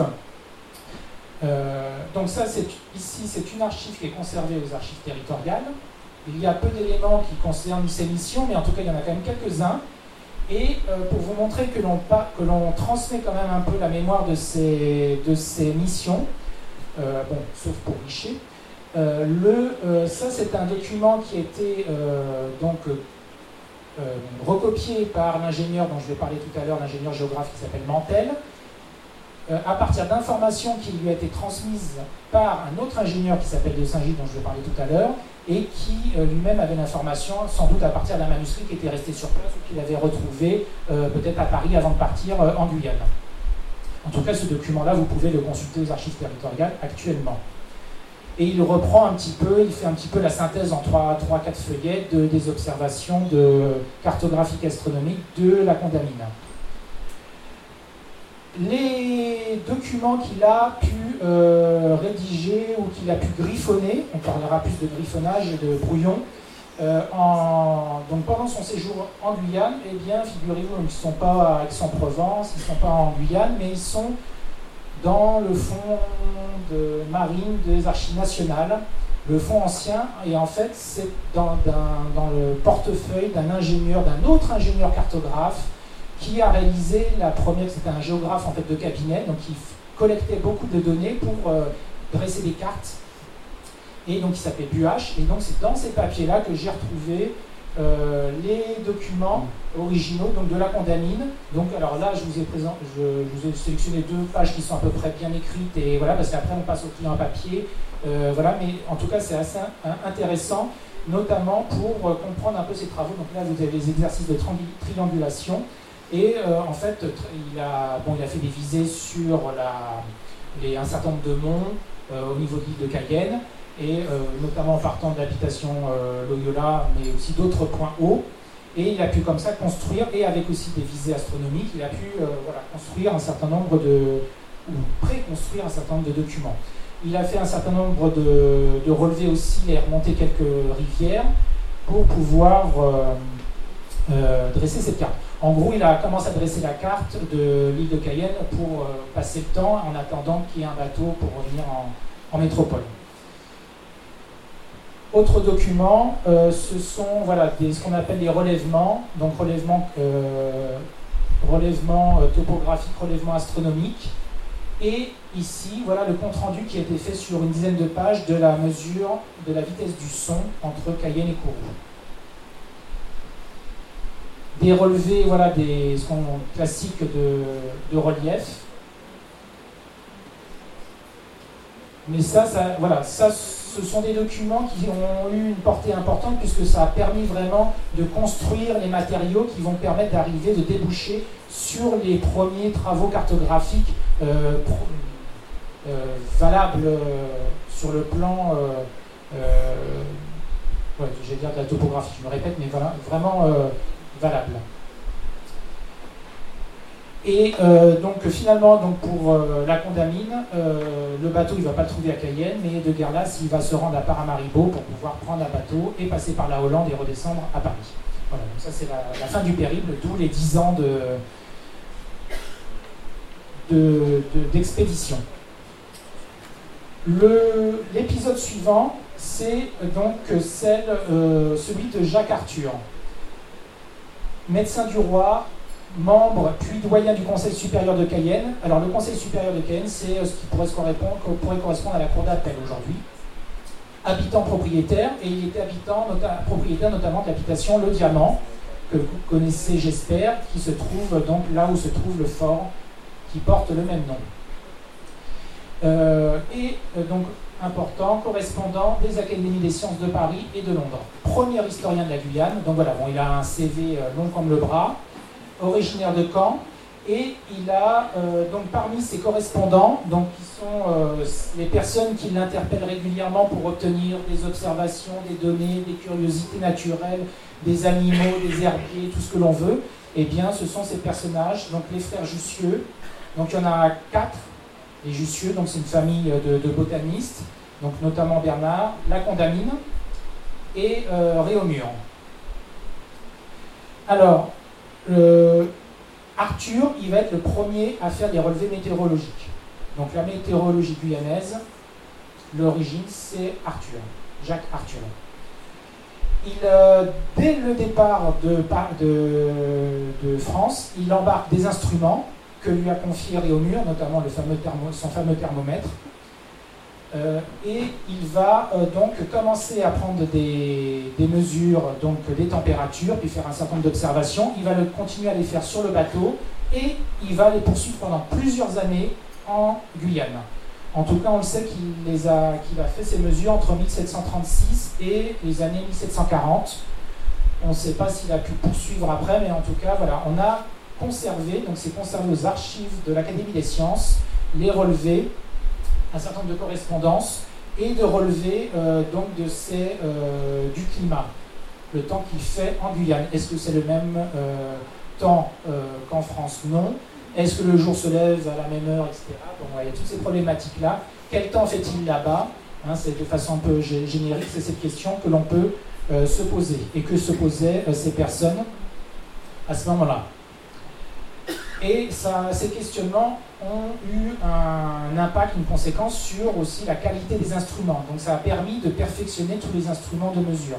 Euh, donc ça, c'est, ici, c'est une archive qui est conservée aux archives territoriales. Il y a peu d'éléments qui concernent ces missions, mais en tout cas, il y en a quand même quelques-uns. Et euh, pour vous montrer que l'on, que l'on transmet quand même un peu la mémoire de ces, de ces missions, euh, bon, sauf pour Richer, euh, le, euh, ça, c'est un document qui a été euh, donc, Euh, recopié par l'ingénieur dont je vais parler tout à l'heure, l'ingénieur géographe qui s'appelle Mantel, euh, à partir d'informations qui lui a été transmises par un autre ingénieur qui s'appelle De Saint-Gilles, dont je vais parler tout à l'heure, et qui euh, lui-même avait l'information, sans doute à partir d'un manuscrit qui était resté sur place ou qu'il avait retrouvé euh, peut-être à Paris avant de partir euh, en Guyane. En tout cas, ce document-là, vous pouvez le consulter aux archives territoriales actuellement. Et il reprend un petit peu, il fait un petit peu la synthèse en trois quatre feuillets de, des observations de cartographiques astronomiques de la Condamine. Les documents qu'il a pu euh, rédiger ou qu'il a pu griffonner, on parlera plus de griffonnage et de brouillon, euh, en, donc pendant son séjour en Guyane, eh bien, figurez-vous, ils ne sont pas à Aix-en-Provence, ils ne sont pas en Guyane, mais ils sont dans le fonds de marine des archives nationales, le fonds ancien, et en fait c'est dans, dans, dans le portefeuille d'un ingénieur, d'un autre ingénieur cartographe qui a réalisé la première, c'était un géographe en fait de cabinet, donc il collectait beaucoup de données pour euh, dresser des cartes, et donc il s'appelait Buache, et donc c'est dans ces papiers-là que j'ai retrouvé Euh, les documents originaux donc de la Condamine. Donc alors là je vous ai présent, je, je vous ai sélectionné deux pages qui sont à peu près bien écrites et voilà, parce qu'après on passe au client à papier, euh, voilà, mais en tout cas c'est assez intéressant, notamment pour euh, comprendre un peu ses travaux. Donc là vous avez les exercices de triangulation et euh, en fait il a, bon, il a fait des visées sur la, les, un certain nombre de monts euh, au niveau de l'île de Cayenne, et euh, notamment en partant de l'habitation euh, Loyola, mais aussi d'autres points hauts. Et il a pu comme ça construire, et avec aussi des visées astronomiques, il a pu euh, voilà, construire un certain nombre de, ou pré-construire un certain nombre de documents. Il a fait un certain nombre de, de relevés aussi, et remonté quelques rivières pour pouvoir euh, euh, dresser cette carte. En gros, il a commencé à dresser la carte de l'île de Cayenne pour euh, passer le temps en attendant qu'il y ait un bateau pour revenir en, en métropole. Autres documents, euh, ce sont voilà, des, ce qu'on appelle les relèvements, donc relèvements, euh, relèvements euh, topographiques, relèvements astronomiques. Et ici, voilà le compte-rendu qui a été fait sur une dizaine de pages de la mesure de la vitesse du son entre Cayenne et Kourou. Des relevés, voilà, des ce qu'on, classiques de, de relief. Mais ça, ça, voilà, ça, ce sont des documents qui ont eu une portée importante puisque ça a permis vraiment de construire les matériaux qui vont permettre d'arriver, de déboucher sur les premiers travaux cartographiques euh, pro, euh, valables euh, sur le plan, euh, euh, ouais, je vais dire de la topographie, je me répète, mais voilà, vraiment euh, valables. Et euh, donc finalement, donc pour euh, la Condamine, euh, le bateau il ne va pas le trouver à Cayenne, mais de Guerlas il va se rendre à Paramaribo pour pouvoir prendre un bateau et passer par la Hollande et redescendre à Paris. Voilà, donc ça c'est la, la fin du périple, d'où les dix ans de, de, de, d'expédition. L'épisode suivant, c'est donc celle, euh, celui de Jacques Arthur, médecin du roi, membre puis doyen du Conseil supérieur de Cayenne. Alors le Conseil supérieur de Cayenne, c'est ce qui pourrait correspondre, pourrait correspondre à la cour d'appel aujourd'hui. Habitant propriétaire, et il était habitant, nota, propriétaire notamment de l'habitation Le Diamant, que vous connaissez j'espère, qui se trouve donc là où se trouve le fort qui porte le même nom. Euh, et euh, donc important, correspondant des académies des sciences de Paris et de Londres. Premier historien de la Guyane, donc voilà, bon, il a un C V euh, long comme le bras, originaire de Caen, et il a euh, donc parmi ses correspondants, donc qui sont euh, les personnes qui l'interpellent régulièrement pour obtenir des observations, des données, des curiosités naturelles, des animaux, des herbiers, tout ce que l'on veut, et eh bien ce sont ces personnages, donc les frères Jussieu, donc il y en a quatre, les Jussieu, donc c'est une famille de, de botanistes, donc notamment Bernard, la Condamine et euh, Réaumur. Alors, le, Arthur, il va être le premier à faire des relevés météorologiques. Donc la météorologie guyanaise, l'origine, c'est Arthur, Jacques Arthur. Il, euh, dès le départ de, de, de France, il embarque des instruments que lui a confié Réaumur, notamment le fameux thermo, son fameux thermomètre. Euh, et il va euh, donc commencer à prendre des, des mesures, donc des températures, puis faire un certain nombre d'observations. Il va le, continuer à les faire sur le bateau et il va les poursuivre pendant plusieurs années en Guyane. En tout cas, on le sait qu'il les a, qu'il a fait ces mesures entre mille sept cent trente-six et les années mille sept cent quarante. On ne sait pas s'il a pu poursuivre après, mais en tout cas, voilà, on a conservé, donc c'est conservé aux archives de l'Académie des sciences, les relevés, un certain nombre de correspondances et de relevés euh, donc de ces, euh, du climat, le temps qu'il fait en Guyane. Est-ce que c'est le même euh, temps euh, qu'en France? Non. Est-ce que le jour se lève à la même heure, et cetera. Bon, il y a toutes ces problématiques-là. Quel temps fait-il là-bas? Hein, c'est de façon un peu générique, c'est cette question que l'on peut euh, se poser et que se posaient euh, ces personnes à ce moment-là. Et ça, ces questionnements ont eu un impact, une conséquence sur aussi la qualité des instruments. Donc ça a permis de perfectionner tous les instruments de mesure.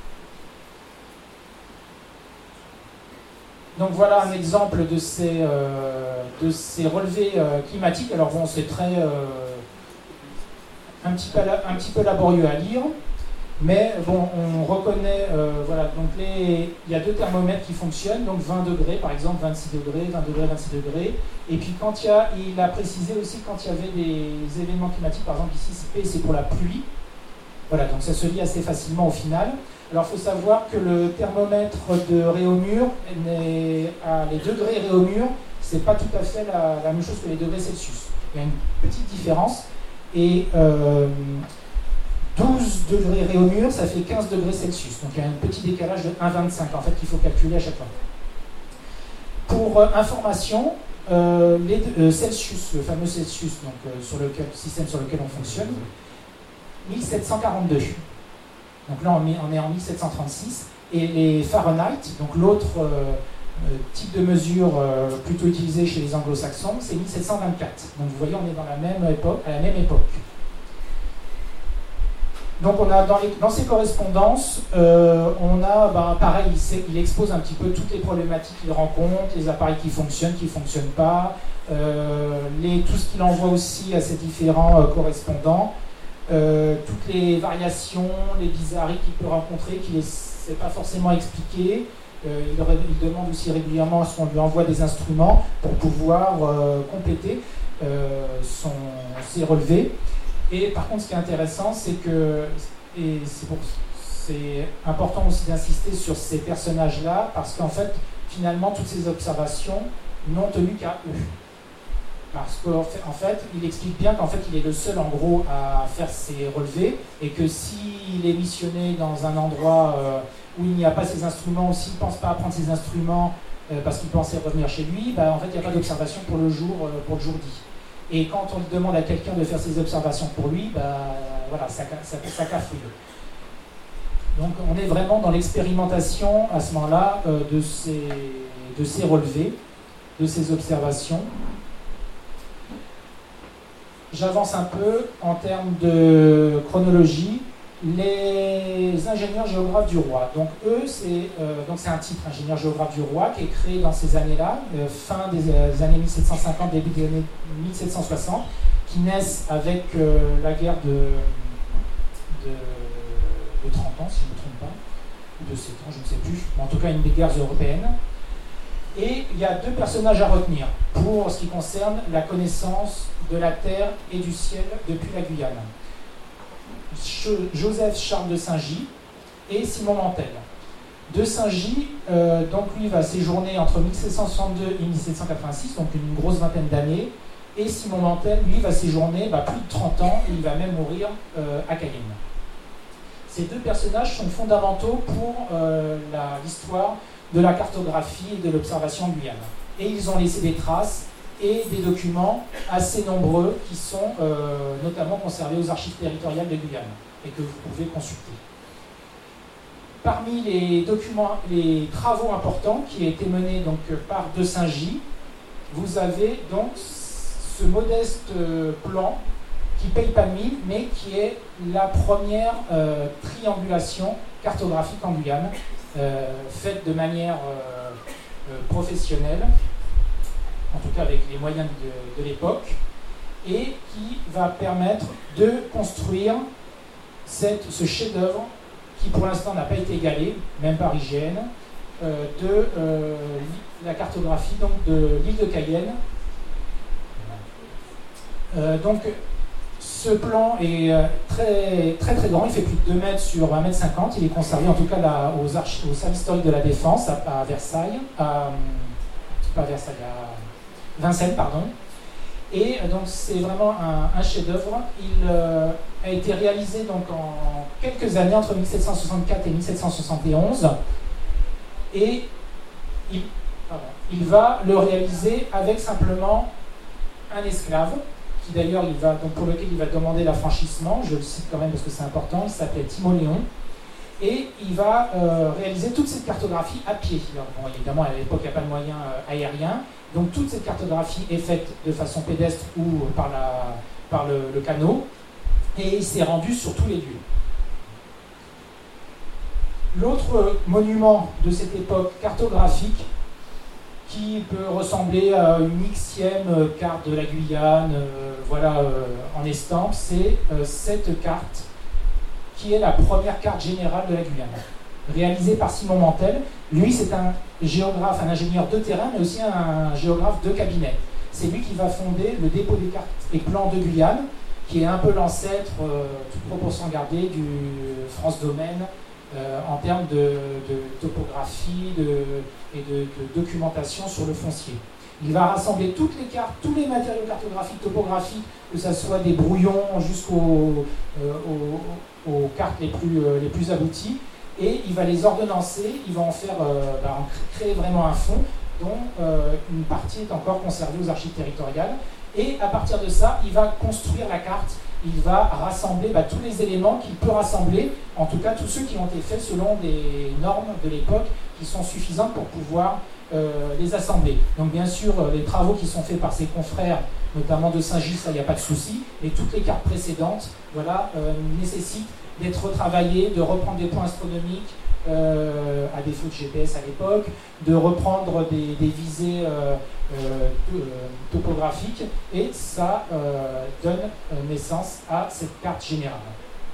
Donc voilà un exemple de ces, euh, de ces relevés euh, climatiques. Alors bon, c'est très euh, un, petit peu, un petit peu laborieux à lire. Mais bon, on reconnaît, euh, voilà, donc les, il y a deux thermomètres qui fonctionnent, donc vingt degrés par exemple, vingt-six degrés, vingt degrés, vingt-six degrés. Et puis quand il y a, il a précisé aussi quand il y avait des événements climatiques, par exemple ici P c'est pour la pluie. Voilà, donc ça se lit assez facilement au final. Alors il faut savoir que le thermomètre de Réaumur, à les degrés Réaumur, c'est pas tout à fait la, la même chose que les degrés Celsius. Il y a une petite différence. Et euh, douze degrés Réaumur, ça fait quinze degrés Celsius. Donc il y a un petit décalage de un virgule vingt-cinq en fait qu'il faut calculer à chaque fois. Pour euh, information, euh, les, euh, Celsius, le fameux Celsius, donc, euh, sur lequel, le système sur lequel on fonctionne, mille sept cent quarante-deux. Donc là on est en mille sept cent trente-six. Et les Fahrenheit, donc l'autre euh, type de mesure euh, plutôt utilisé chez les anglo-saxons, c'est mille sept cent vingt-quatre. Donc vous voyez, on est dans la même époque, à la même époque. Donc on a dans, les, dans ces correspondances, euh, on a, bah, pareil, il, il expose un petit peu toutes les problématiques qu'il rencontre, les appareils qui fonctionnent, qui ne fonctionnent pas, euh, les, tout ce qu'il envoie aussi à ses différents euh, correspondants, euh, toutes les variations, les bizarreries qu'il peut rencontrer, qu'il ne sait pas forcément expliquer. Euh, il, il demande aussi régulièrement à ce qu'on lui envoie des instruments pour pouvoir euh, compléter euh, son, ses relevés. Et par contre, ce qui est intéressant, c'est que, et c'est, pour, c'est important aussi d'insister sur ces personnages-là, parce qu'en fait, finalement, toutes ces observations n'ont tenu qu'à eux. Parce qu'en fait, en fait, il explique bien qu'en fait, il est le seul, en gros, à faire ces relevés, et que s'il est missionné dans un endroit euh, où il n'y a pas ces instruments, ou s'il ne pense pas à prendre ces instruments euh, parce qu'il pensait revenir chez lui, bah, en fait, il n'y a pas d'observation pour le jour, euh, pour le jour dit. Et quand on demande à quelqu'un de faire ses observations pour lui, bah, voilà, ça, ça, ça cafouille. Donc on est vraiment dans l'expérimentation à ce moment-là euh, de, ces, de ces relevés, de ces observations. j'avance un peu en termes de chronologie. Les ingénieurs géographes du roi. Donc eux, c'est euh, donc c'est un titre, ingénieur géographe du roi, qui est créé dans ces années-là, euh, fin des, des années mille sept cent cinquante, début des années mille sept cent soixante, qui naissent avec euh, la guerre de, de, de trente ans, si je ne me trompe pas, ou de sept ans, je ne sais plus, mais en tout cas une des guerres européennes. Et il y a deux personnages à retenir pour ce qui concerne la connaissance de la terre et du ciel depuis la Guyane. Joseph Charles de Saint-Gy et Simon Mantel. De Saint-Gy, euh, donc lui va séjourner entre mille sept cent soixante-deux et mille sept cent quatre-vingt-six, donc une grosse vingtaine d'années, et Simon Mantel, lui, va séjourner bah, plus de trente ans, et il va même mourir euh, à Cayenne. Ces deux personnages sont fondamentaux pour euh, l'histoire de la cartographie et de l'observation en Guyane. Et ils ont laissé des traces et des documents assez nombreux qui sont euh, notamment conservés aux archives territoriales de Guyane et que vous pouvez consulter. Parmi les documents, les travaux importants qui ont été menés donc, par De Saint-Gy, vous avez donc ce modeste plan qui ne paye pas de mine, mais qui est la première euh, triangulation cartographique en Guyane, euh, faite de manière euh, euh, professionnelle, en tout cas avec les moyens de, de l'époque, et qui va permettre de construire cette, ce chef-d'œuvre qui pour l'instant n'a pas été égalé, même par I G N, euh, de euh, la cartographie donc, de l'île de Cayenne. Euh, donc ce plan est très très très grand, il fait plus de deux mètres sur un mètre cinquante, il est conservé en tout cas là, aux archives, au service historique de la Défense à, à Versailles, à, pas à Versailles, à Vincennes, pardon. Et donc c'est vraiment un, un chef-d'œuvre. Il euh, a été réalisé donc en quelques années entre mille sept cent soixante-quatre et mille sept cent soixante et onze, et il, pardon, il va le réaliser avec simplement un esclave, qui d'ailleurs il va donc pour lequel il va demander l'affranchissement. Je le cite quand même parce que c'est important. Il s'appelait Timoléon. Et il va euh, réaliser toute cette cartographie à pied. Alors, bon, évidemment, à l'époque, il n'y a pas de moyens euh, aériens. Donc, toute cette cartographie est faite de façon pédestre ou par, la, par le, le canot. Et il s'est rendu sur tous les lieux. L'autre monument de cette époque cartographique, qui peut ressembler à une xième carte de la Guyane, euh, voilà, euh, en estampe, c'est euh, cette carte qui est la première carte générale de la Guyane, réalisée par Simon Mantel. Lui, c'est un géographe, un ingénieur de terrain, mais aussi un géographe de cabinet. C'est lui qui va fonder le dépôt des cartes et plans de Guyane, qui est un peu l'ancêtre, euh, toute proportion gardée, du France Domaine, euh, en termes de, de topographie de, et de, de documentation sur le foncier. Il va rassembler toutes les cartes, tous les matériaux cartographiques, topographiques, que ce soit des brouillons jusqu'aux euh, aux, aux cartes les plus, euh, les plus abouties, et il va les ordonnancer, il va en faire, euh, bah, en créer vraiment un fonds dont euh, une partie est encore conservée aux archives territoriales, et à partir de ça, il va construire la carte, il va rassembler bah, tous les éléments qu'il peut rassembler, en tout cas tous ceux qui ont été faits selon des normes de l'époque qui sont suffisantes pour pouvoir Euh, les assembler. Donc bien sûr, euh, les travaux qui sont faits par ses confrères, notamment de Saint-Gy, ça il n'y a pas de souci, et toutes les cartes précédentes, voilà, euh, nécessitent d'être retravaillées, de reprendre des points astronomiques, euh, à défaut de G P S à l'époque, de reprendre des, des visées euh, euh, topographiques, et ça euh, donne euh, naissance à cette carte générale.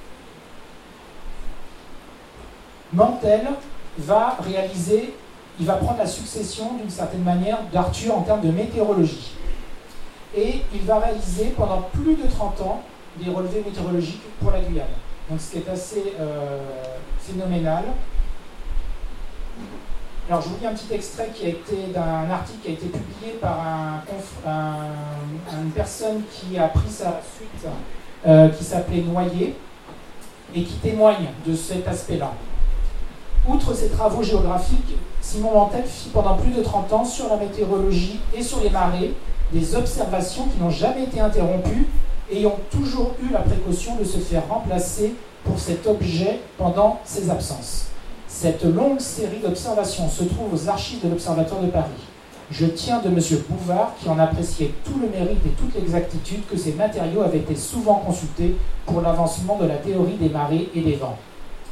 Mantel va réaliser il va prendre la succession d'une certaine manière d'Arthur en termes de météorologie. Et il va réaliser pendant plus de trente ans des relevés météorologiques pour la Guyane. Donc ce qui est assez euh, phénoménal. Alors je vous lis un petit extrait qui a été d'un article qui a été publié par un, un, une personne qui a pris sa suite, euh, qui s'appelait Noyer, et qui témoigne de cet aspect-là. Outre ses travaux géographiques, Simon Mantel fit pendant plus de trente ans sur la météorologie et sur les marées des observations qui n'ont jamais été interrompues et ont toujours eu la précaution de se faire remplacer pour cet objet pendant ses absences. Cette longue série d'observations se trouve aux archives de l'Observatoire de Paris. Je tiens de M. Bouvard, qui en appréciait tout le mérite et toute l'exactitude, que ces matériaux avaient été souvent consultés pour l'avancement de la théorie des marées et des vents.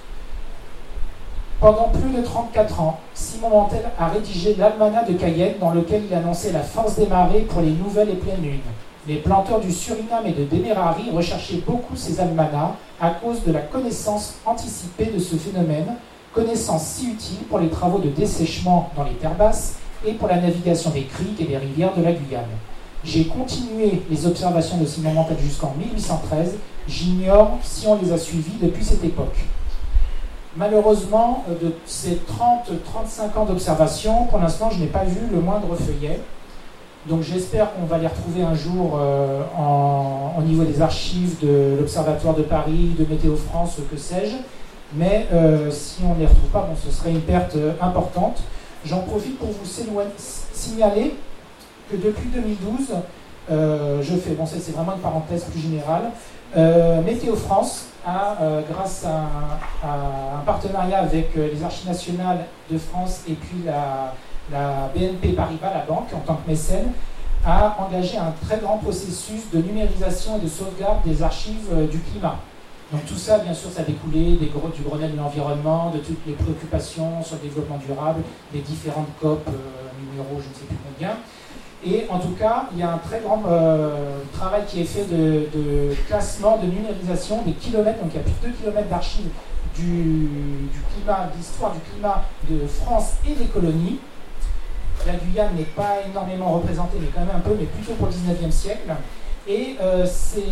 Pendant plus de trente-quatre ans, Simon Mantel a rédigé l'Almanach de Cayenne, dans lequel il annonçait la force des marées pour les nouvelles et pleines lunes. Les planteurs du Suriname et de Demerara recherchaient beaucoup ces almanachs à cause de la connaissance anticipée de ce phénomène, connaissance si utile pour les travaux de dessèchement dans les terres basses et pour la navigation des criques et des rivières de la Guyane. J'ai continué les observations de Simon Mantel jusqu'en mille huit cent treize. J'ignore si on les a suivies depuis cette époque. Malheureusement, de ces trente à trente-cinq ans d'observation, pour l'instant, je n'ai pas vu le moindre feuillet. Donc j'espère qu'on va les retrouver un jour euh, en, au niveau des archives de l'Observatoire de Paris, de Météo France, que sais-je. Mais euh, si on ne les retrouve pas, bon, ce serait une perte euh, importante. J'en profite pour vous signaler que depuis deux mille douze, euh, je fais, bon c'est vraiment une parenthèse plus générale, euh, Météo France a, euh, grâce à un, à un partenariat avec euh, les Archives nationales de France et puis la, la B N P Paribas, la banque, en tant que mécène, a engagé un très grand processus de numérisation et de sauvegarde des archives euh, du climat. Donc tout ça, bien sûr, ça a découlé des, du Grenelle de l'environnement, de toutes les préoccupations sur le développement durable, des différentes C O P, euh, numéro je ne sais plus combien. Et en tout cas, il y a un très grand euh, travail qui est fait de, de classement, de numérisation des kilomètres. Donc il y a plus de deux kilomètres d'archives du, du climat, d'histoire du climat de France et des colonies. La Guyane n'est pas énormément représentée, mais quand même un peu, mais plutôt pour le dix-neuvième siècle. Et euh,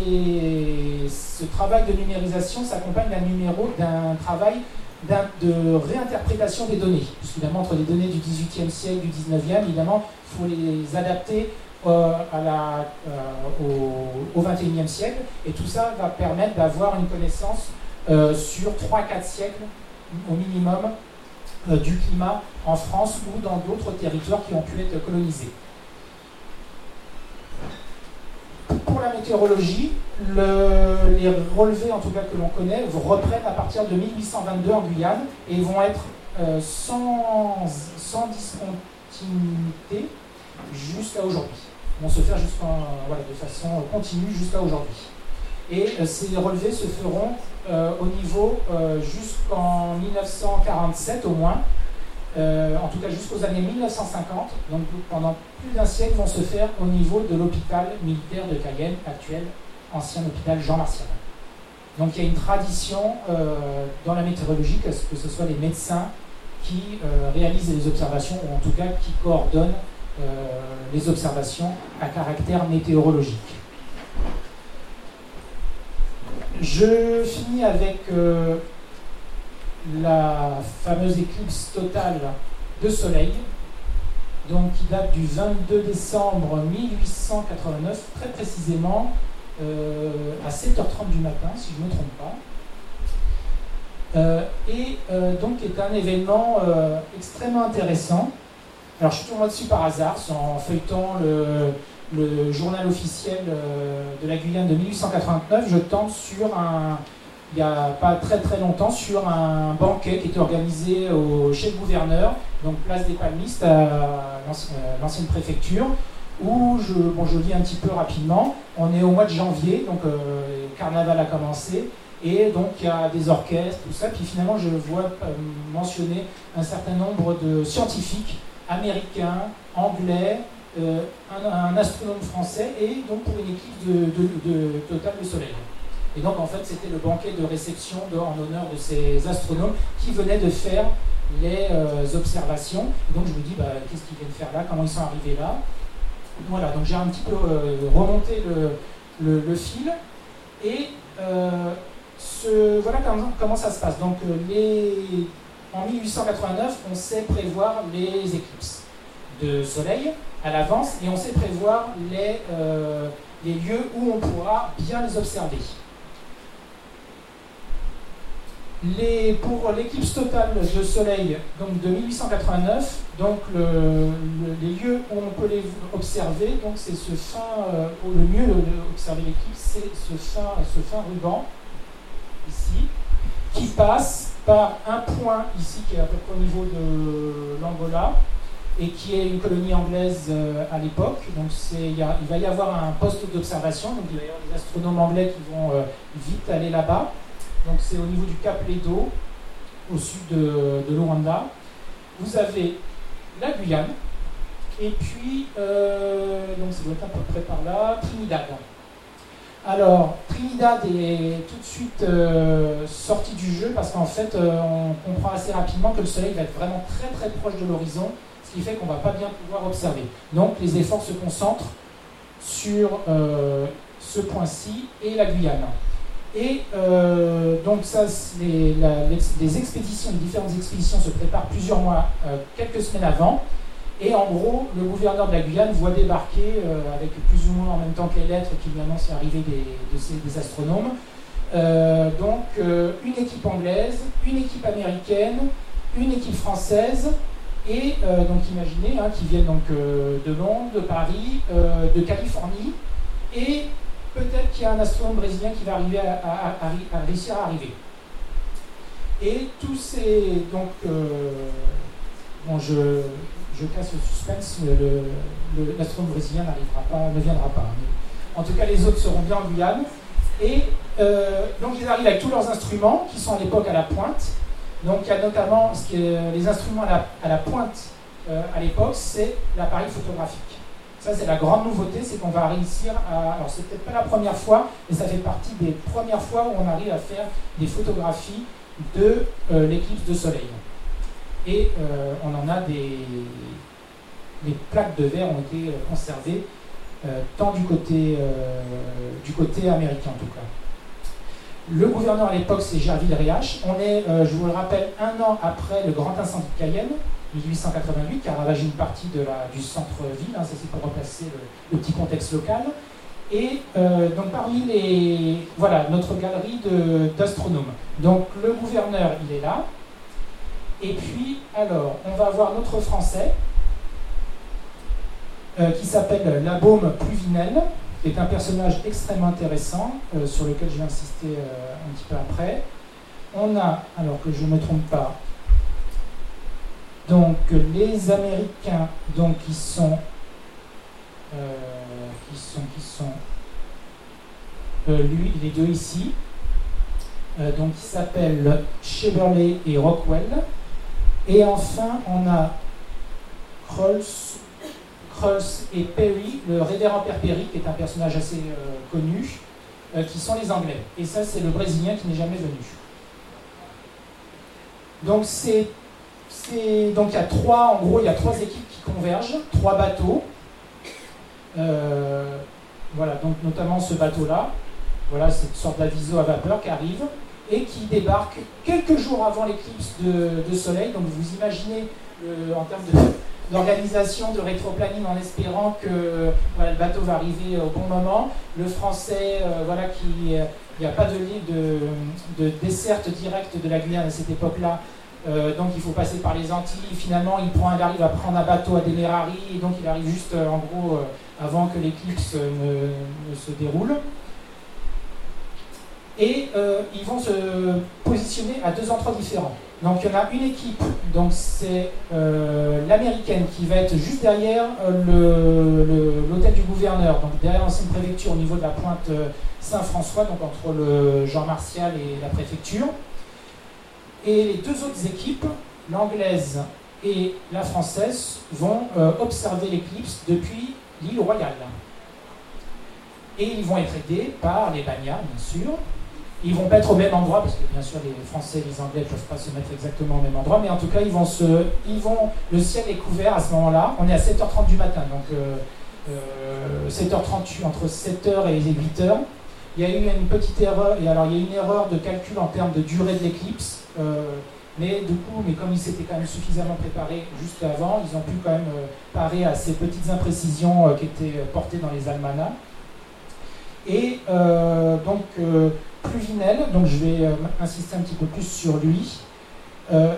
ce travail de numérisation s'accompagne d'un numéro, d'un travail d'un, de réinterprétation des données. Puisqu'évidemment, entre les données du dix-huitième siècle et du dix-neuvième, évidemment, il faut les adapter euh, à la, euh, au, au vingt et unième siècle. Et tout ça va permettre d'avoir une connaissance euh, sur trois à quatre siècles au minimum euh, du climat en France ou dans d'autres territoires qui ont pu être colonisés. Pour la météorologie, le, les relevés, en tout cas que l'on connaît, reprennent à partir de mille huit cent vingt-deux en Guyane et vont être euh, sans, sans discontinuité jusqu'à aujourd'hui. Ils vont se faire jusqu'en, voilà, de façon continue jusqu'à aujourd'hui. Et euh, ces relevés se feront euh, au niveau euh, jusqu'en mille neuf cent quarante-sept au moins, euh, en tout cas jusqu'aux années mille neuf cent cinquante, donc pendant plus d'un siècle vont se faire au niveau de l'hôpital militaire de Cayenne, actuel ancien hôpital Jean Martial. Donc il y a une tradition euh, dans la météorologie que, que ce soit les médecins qui euh, réalisent les observations, ou en tout cas qui coordonnent euh, les observations à caractère météorologique. Je finis avec euh, la fameuse éclipse totale de soleil, donc qui date du vingt-deux décembre mille huit cent quatre-vingt-neuf, très précisément euh, à sept heures trente du matin, si je ne me trompe pas. Euh, et euh, donc est un événement euh, extrêmement intéressant. Alors je suis tombé dessus par hasard, en feuilletant le, le journal officiel euh, de la Guyane de mille huit cent quatre-vingt-neuf, je tombe sur un, il n'y a pas très très longtemps, sur un banquet qui était organisé au, chez le gouverneur, donc place des Palmistes, à l'ancienne préfecture, où je, bon, je lis un petit peu rapidement. On est au mois de janvier, donc euh, le carnaval a commencé, et donc il y a des orchestres, tout ça, puis finalement je vois euh, mentionner un certain nombre de scientifiques américains, anglais, euh, un, un astronome français, et donc pour une équipe de, de, de Total le Soleil. Et donc en fait c'était le banquet de réception de, en honneur de ces astronomes qui venaient de faire les euh, observations. Et donc je me dis, bah, qu'est-ce qu'ils viennent faire là, comment ils sont arrivés là. Voilà, donc j'ai un petit peu euh, remonté le, le, le fil. Et euh, ce, voilà comment, comment ça se passe. Donc euh, les, en mille huit cent quatre-vingt-neuf, on sait prévoir les éclipses de soleil à l'avance et on sait prévoir les, euh, les lieux où on pourra bien les observer. Les, pour l'éclipse totale de soleil donc de mille huit cent quatre-vingt-neuf, donc le, le, les lieux où on peut les observer, donc c'est ce fin, euh, le mieux d'observer l'éclipse, c'est ce fin, ce fin ruban ici, qui passe par un point ici qui est à peu près au niveau de l'Angola, et qui est une colonie anglaise euh, à l'époque. Donc il, y a, il va y avoir un poste d'observation, donc il va y avoir des astronomes anglais qui vont euh, vite aller là-bas. Donc c'est au niveau du Cap Ledo, au sud de, de Luanda. Vous avez la Guyane, et puis, euh, donc ça doit être à peu près par là, Trinidad. Alors, Trinidad est tout de suite euh, sorti du jeu parce qu'en fait, euh, on comprend assez rapidement que le Soleil va être vraiment très très proche de l'horizon, ce qui fait qu'on ne va pas bien pouvoir observer. Donc, les efforts se concentrent sur euh, ce point-ci et la Guyane. Et euh, donc, ça, les, la, les, les expéditions, les différentes expéditions se préparent plusieurs mois, euh, quelques semaines avant. Et en gros, le gouverneur de la Guyane voit débarquer, euh, avec plus ou moins en même temps que les lettres qui lui annoncent l'arrivée des, de ces, des astronomes, euh, donc euh, une équipe anglaise, une équipe américaine, une équipe française, et euh, donc imaginez, hein, qui viennent donc, euh, de Londres, de Paris, euh, de Californie, et peut-être qu'il y a un astronome brésilien qui va arriver à, à, à, à réussir à arriver. Et tous ces... donc, euh, bon, je... Je casse le suspense, l'astronome brésilien n'arrivera pas, ne viendra pas. Mais en tout cas, les autres seront bien en Guyane. Et euh, donc, ils arrivent avec tous leurs instruments, qui sont à l'époque à la pointe. Donc, il y a notamment ce qui est, les instruments à la, à la pointe euh, à l'époque, c'est l'appareil photographique. Ça, c'est la grande nouveauté, c'est qu'on va réussir à... Alors, c'est peut-être pas la première fois, mais ça fait partie des premières fois où on arrive à faire des photographies de euh, l'éclipse de soleil. Et euh, on en a des... Les plaques de verre ont été conservées, euh, tant du côté, euh, du côté américain en tout cas. Le gouverneur à l'époque, c'est Gerville Riache. On est, euh, je vous le rappelle, un an après le grand incendie de Cayenne, dix-huit cent quatre-vingt-huit, qui a ravagé une partie de la, du centre-ville, hein, ça c'est pour replacer le, le petit contexte local. Et euh, donc parmi les... Voilà, notre galerie d'astronomes. Donc le gouverneur, il est là. Et puis, alors, on va avoir notre Français, euh, qui s'appelle Labaume Pluvinel, qui est un personnage extrêmement intéressant, euh, sur lequel je vais insister euh, un petit peu après. On a, alors que je ne me trompe pas, donc les Américains, donc qui sont, euh, qui sont, qui sont, euh, lui, les deux ici, euh, donc qui s'appellent Sheberley et Rockwell. Et enfin, on a Krauls, Krauls et Perry, le révérend Père Perry, qui est un personnage assez euh, connu, euh, qui sont les Anglais. Et ça, c'est le Brésilien qui n'est jamais venu. Donc, c'est, c'est, donc il y a trois, en gros, il y a trois équipes qui convergent, trois bateaux. Euh, voilà, donc notamment ce bateau-là. Voilà, cette sorte d'aviso à vapeur qui arrive et qui débarque quelques jours avant l'éclipse de, de soleil. Donc vous imaginez, euh, en termes de, d'organisation, de rétroplanning, en espérant que voilà, le bateau va arriver au bon moment. Le français, euh, voilà, qui, il n'y a pas de ligne de, de desserte directe de la Guyane à cette époque-là. Euh, donc il faut passer par les Antilles. Finalement, il, prend, il arrive à prendre un bateau à Demerara, et donc il arrive juste, euh, en gros, euh, avant que l'éclipse ne, ne se déroule. Et euh, ils vont se positionner à deux endroits différents. Donc il y en a une équipe, donc c'est euh, l'américaine qui va être juste derrière euh, le, le, l'hôtel du gouverneur, donc derrière l'ancienne préfecture au niveau de la pointe euh, Saint-François, donc entre le Jean Martial et la préfecture. Et les deux autres équipes, l'anglaise et la française, vont euh, observer l'éclipse depuis l'île Royale. Et ils vont être aidés par les bagnards, bien sûr. Ils ne vont pas être au même endroit, parce que bien sûr les Français et les Anglais ne peuvent pas se mettre exactement au même endroit, mais en tout cas, ils vont se, ils vont, le ciel est couvert à ce moment-là. On est à sept heures trente du matin, donc euh, euh, sept heures trente, entre sept heures et huit heures. Il y a eu une petite erreur, et alors il y a une erreur de calcul en termes de durée de l'éclipse, euh, mais du coup, mais comme ils s'étaient quand même suffisamment préparés juste avant, ils ont pu quand même euh, parer à ces petites imprécisions euh, qui étaient portées dans les almanachs. Et euh, donc, euh, Pluvinel, donc je vais euh, insister un petit peu plus sur lui. Euh,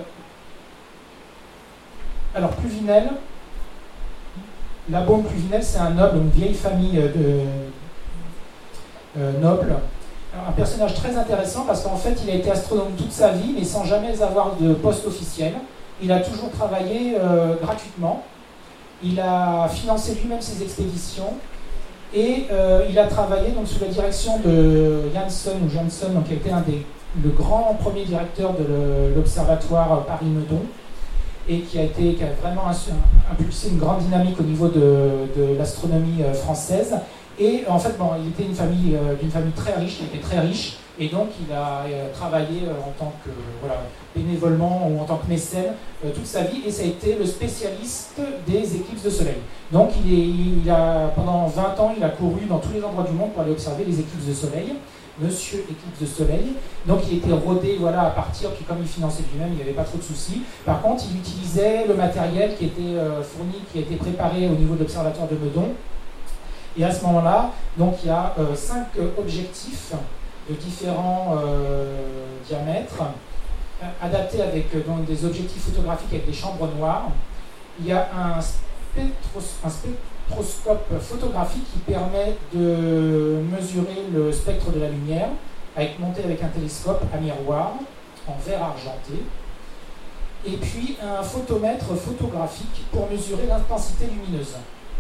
alors, Pluvinel, Labaume Pluvinel, c'est un noble, une vieille famille de, euh, noble. Alors, un personnage très intéressant parce qu'en fait, il a été astronome toute sa vie, mais sans jamais avoir de poste officiel. Il a toujours travaillé euh, gratuitement. Il a financé lui-même ses expéditions et euh, il a travaillé donc, sous la direction de Janssen, ou Janssen, donc, qui a été un des le grand premier directeur de l'Observatoire Paris-Meudon et qui a, été, qui a vraiment impulsé une grande dynamique au niveau de, de l'astronomie française. Et en fait, bon, il était une famille, euh, d'une famille très riche, il était très riche, et donc il a euh, travaillé euh, en tant que, voilà, bénévolement ou en tant que mécène euh, toute sa vie, et ça a été le spécialiste des éclipses de soleil. Donc il est, il a, pendant vingt ans, il a couru dans tous les endroits du monde pour aller observer les éclipses de soleil. Monsieur éclipse de soleil, donc il était rodé voilà, à partir, puis comme il finançait lui-même, il n'y avait pas trop de soucis. Par contre, il utilisait le matériel qui était euh, fourni, qui a été préparé au niveau de l'observatoire de Meudon. Et à ce moment-là, donc il y a euh, cinq objectifs de différents euh, diamètres, euh, adaptés avec euh, donc, des objectifs photographiques avec des chambres noires. Il y a un, spectros, un spectroscope photographique qui permet de mesurer le spectre de la lumière, avec, monté avec un télescope à miroir en verre argenté. Et puis un photomètre photographique pour mesurer l'intensité lumineuse.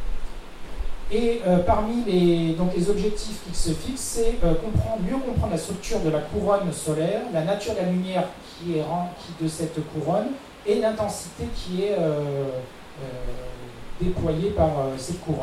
Et euh, parmi les, donc les objectifs qui se fixent, c'est euh, comprendre, mieux comprendre la structure de la couronne solaire, la nature de la lumière qui est qui, de cette couronne, et l'intensité qui est euh, euh, déployée par euh, cette couronne.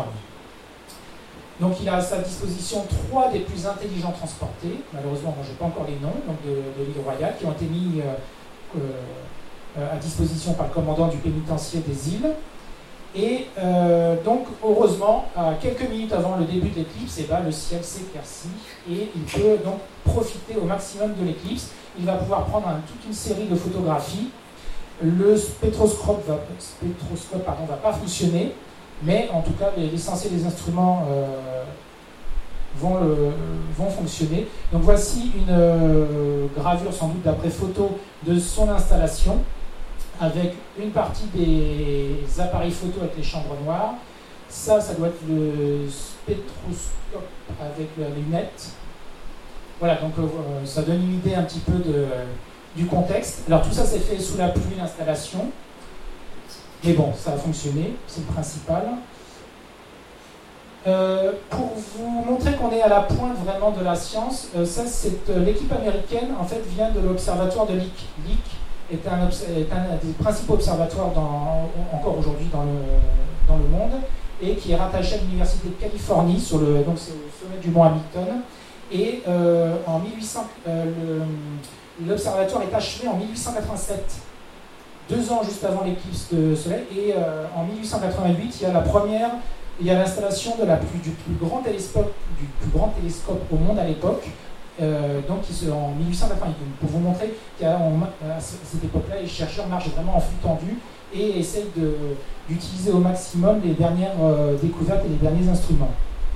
Donc il a à sa disposition trois des plus intelligents transportés, malheureusement moi je n'ai pas encore les noms, donc de, de l'île Royale, qui ont été mis euh, euh, à disposition par le commandant du pénitencier des îles. Et euh, donc, heureusement, à quelques minutes avant le début de l'éclipse, eh ben, le ciel s'éclaircit et il peut donc profiter au maximum de l'éclipse. Il va pouvoir prendre un, toute une série de photographies. Le spectroscope va, spectroscope, pardon, va pas fonctionner, mais en tout cas, l'essentiel des instruments euh, vont, le, vont fonctionner. Donc voici une euh, gravure, sans doute d'après photo, de son installation, avec une partie des appareils photo avec les chambres noires. Ça, ça doit être le spectroscope avec la lunette. Voilà, donc euh, ça donne une idée un petit peu de, euh, du contexte. Alors tout ça, c'est fait sous la pluie, l'installation. Mais bon, ça a fonctionné, c'est le principal. Euh, pour vous montrer qu'on est à la pointe vraiment de la science, euh, ça, c'est euh, l'équipe américaine, en fait, vient de l'observatoire de Lick. Lick est un, est un des principaux observatoires dans, encore aujourd'hui dans le, dans le monde, et qui est rattaché à l'Université de Californie, sur le, donc c'est au sommet du mont Hamilton. Et euh, en mille huit cents, euh, l'observatoire est achevé en mille huit cent quatre-vingt-sept, deux ans juste avant l'éclipse de soleil, et euh, en mille huit cent quatre-vingt-huit, il y a la première, il y a l'installation de la plus, du plus grand télescope, du plus grand télescope au monde à l'époque. Euh, donc en mille huit cent quatre-vingt-huit, pour vous montrer qu'à cette époque-là, les chercheurs marchent vraiment en flux tendu et essayent d'utiliser au maximum les dernières euh, découvertes et les derniers instruments.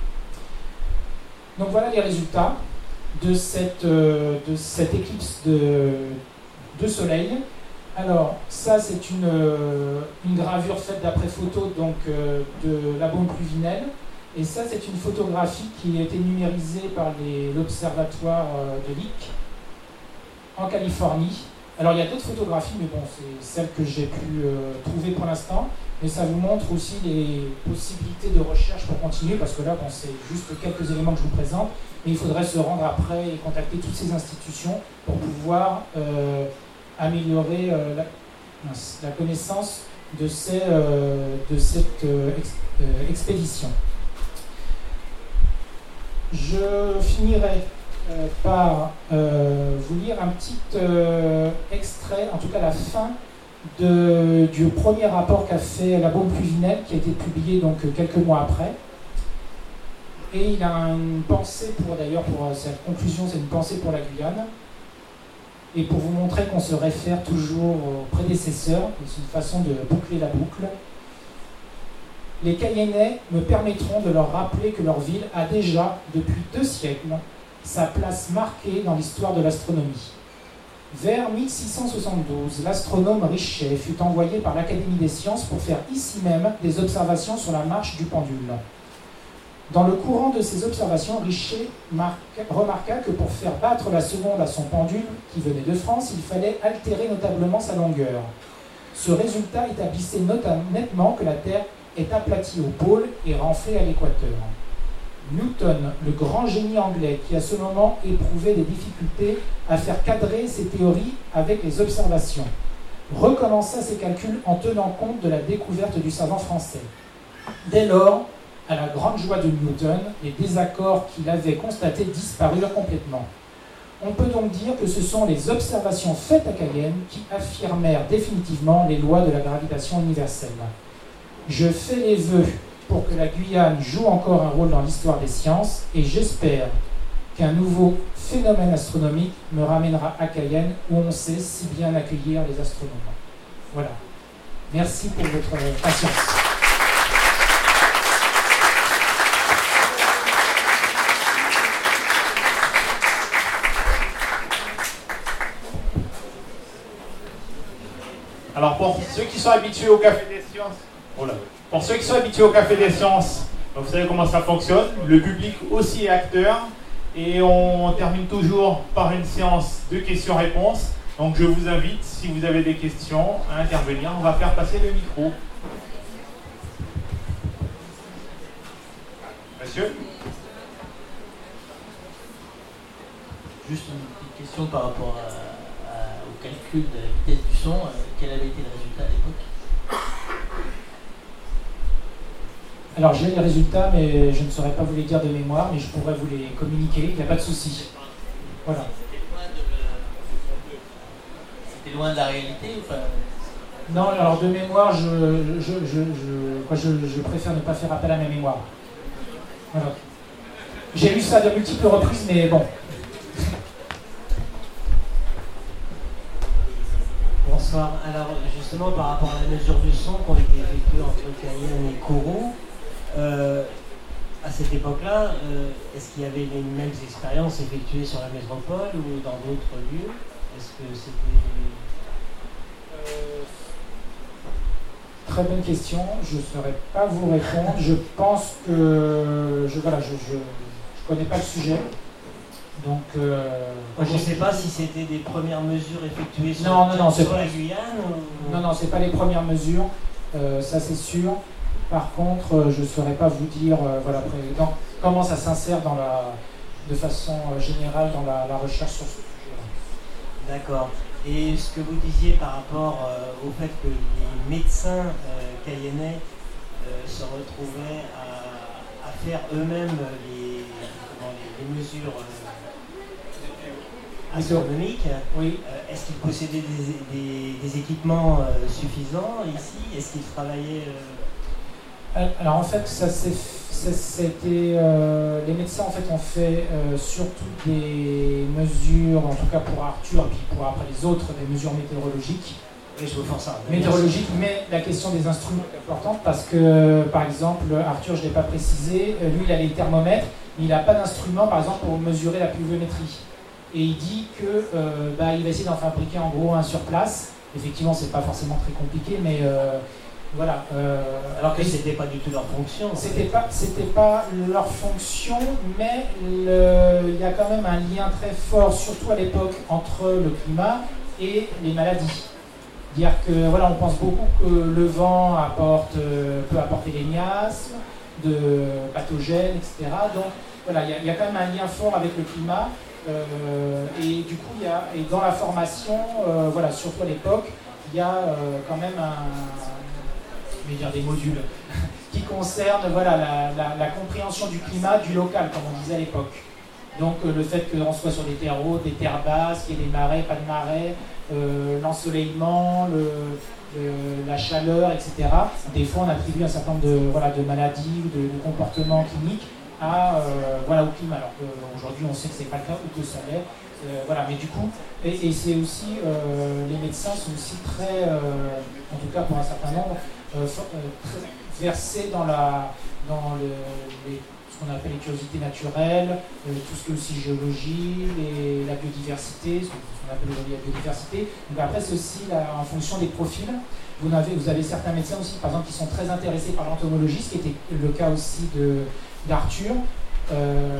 Donc voilà les résultats de cette, euh, de cette éclipse de, de soleil. Alors ça, c'est une, euh, une gravure faite d'après photo donc, euh, de la bombe Pluvinel. Et ça, c'est une photographie qui a été numérisée par l'observatoire de Lick en Californie. Alors, il y a d'autres photographies, mais bon, c'est celle que j'ai pu euh, trouver pour l'instant. Mais ça vous montre aussi les possibilités de recherche pour continuer, parce que là, bon, c'est juste quelques éléments que je vous présente. Mais il faudrait se rendre après et contacter toutes ces institutions pour pouvoir euh, améliorer euh, la, la connaissance de, ces, euh, de cette euh, ex, euh, expédition. Je finirai euh, par euh, vous lire un petit euh, extrait, en tout cas la fin de, du premier rapport qu'a fait la bombe Pluvinel, qui a été publié donc quelques mois après. Et il a une pensée pour, d'ailleurs, pour cette conclusion, c'est une pensée pour la Guyane. Et pour vous montrer qu'on se réfère toujours aux prédécesseurs, c'est une façon de boucler la boucle. Les Cayennais me permettront de leur rappeler que leur ville a déjà, depuis deux siècles, sa place marquée dans l'histoire de l'astronomie. Vers mille six cent soixante-douze, l'astronome Richet fut envoyé par l'Académie des sciences pour faire ici même des observations sur la marche du pendule. Dans le courant de ces observations, Richet remarqua que pour faire battre la seconde à son pendule, qui venait de France, il fallait altérer notablement sa longueur. Ce résultat établissait nettement que la Terre est aplati au pôle et renflé à l'équateur. Newton, le grand génie anglais qui à ce moment éprouvait des difficultés à faire cadrer ses théories avec les observations, recommença ses calculs en tenant compte de la découverte du savant français. Dès lors, à la grande joie de Newton, les désaccords qu'il avait constatés disparurent complètement. On peut donc dire que ce sont les observations faites à Cayenne qui affirmèrent définitivement les lois de la gravitation universelle. Je fais les vœux pour que la Guyane joue encore un rôle dans l'histoire des sciences et j'espère qu'un nouveau phénomène astronomique me ramènera à Cayenne où on sait si bien accueillir les astronomes. Voilà. Merci pour votre patience. Alors pour ceux qui sont habitués au Café des Sciences, oh là, pour ceux qui sont habitués au Café des Sciences, vous savez comment ça fonctionne, le public aussi est acteur et on termine toujours par une séance de questions-réponses. Donc je vous invite, si vous avez des questions, à intervenir. On va faire passer le micro. Monsieur ? Juste une petite question par rapport à au calcul de la vitesse du son, euh, quel avait été le résultat à l'époque? Alors j'ai les résultats, mais je ne saurais pas vous les dire de mémoire, mais je pourrais vous les communiquer, il n'y a pas de souci. Voilà. C'était loin de la réalité enfin... Non, alors de mémoire, je, je, je, je, quoi, je, je préfère ne pas faire appel à ma mémoire. Voilà. J'ai lu ça de multiples reprises, mais bon. Bonsoir. Alors justement par rapport à la mesure du son qui ont été effectuées entre Cayenne et Kourou, euh, à cette époque-là, euh, est-ce qu'il y avait les mêmes expériences effectuées sur la métropole ou dans d'autres lieux? Est-ce que c'était... Euh, très bonne question, je ne saurais pas vous répondre. Je pense que... Je, voilà, je ne connais pas le sujet. Donc, euh, Moi, je ne sais pas si c'était des premières mesures effectuées sur, non, non, non, sur pas... la Guyane ou... Non, non, ce n'est pas les premières mesures, euh, ça c'est sûr. Par contre, euh, je ne saurais pas vous dire euh, voilà, après, dans, comment ça s'insère dans la, de façon euh, générale dans la, la recherche sur ce sujet-là. D'accord. Et ce que vous disiez par rapport euh, au fait que les médecins euh, cayennais euh, se retrouvaient à, à faire eux-mêmes les, comment, les, les mesures euh, astronomiques, oui. euh, est-ce qu'ils possédaient des, des, des équipements euh, suffisants ici? Est-ce qu'ils travaillaient euh... Alors en fait, ça c'était euh, les médecins en fait ont fait euh, surtout des mesures, en tout cas pour Arthur, puis pour après les autres, des mesures météorologiques. Et je veux faire ça. Météorologiques, mais la question des instruments est importante parce que, par exemple, Arthur, je ne l'ai pas précisé, lui il a les thermomètres, mais il n'a pas d'instrument, par exemple, pour mesurer la pluviométrie. Et il dit que euh, bah, il va essayer d'en fabriquer en gros un sur place. Effectivement, c'est pas forcément très compliqué, mais euh, voilà. Euh, Alors que c'était pas du tout leur fonction. C'était pas, c'était pas leur fonction, mais le, il y a quand même un lien très fort, surtout à l'époque, entre le climat et les maladies. Dire que voilà, on pense beaucoup que le vent apporte, euh, peut apporter des miasmes, de pathogènes, et cetera. Donc voilà, il y, a, il y a quand même un lien fort avec le climat. Euh, et du coup, il y a, et dans la formation, euh, voilà, surtout à l'époque, il y a euh, quand même un, je vais dire des modules qui concernent voilà, la, la, la compréhension du climat, du local, comme on disait à l'époque. Donc euh, le fait qu'on soit sur des terres hautes, des terres basses, qu'il y ait des marais, pas de marais, euh, l'ensoleillement, le, le, la chaleur, et cetera. Des fois, on attribue un certain nombre de, voilà, de maladies ou de, de comportements cliniques à, euh, voilà, au climat, alors qu'aujourd'hui on sait que c'est pas le cas ou que ça l'est. Euh, voilà, mais du coup, et, et c'est aussi, euh, les médecins sont aussi très, euh, en tout cas pour un certain nombre, euh, très versés dans, la, dans le, les, ce qu'on appelle les curiosités naturelles, euh, tout ce qui est aussi géologie, les, la biodiversité, ce qu'on appelle aujourd'hui la biodiversité. Donc après, c'est aussi la, en fonction des profils. Vous avez, vous avez certains médecins aussi, par exemple, qui sont très intéressés par l'entomologie, ce qui était le cas aussi de d'Arthur. Euh,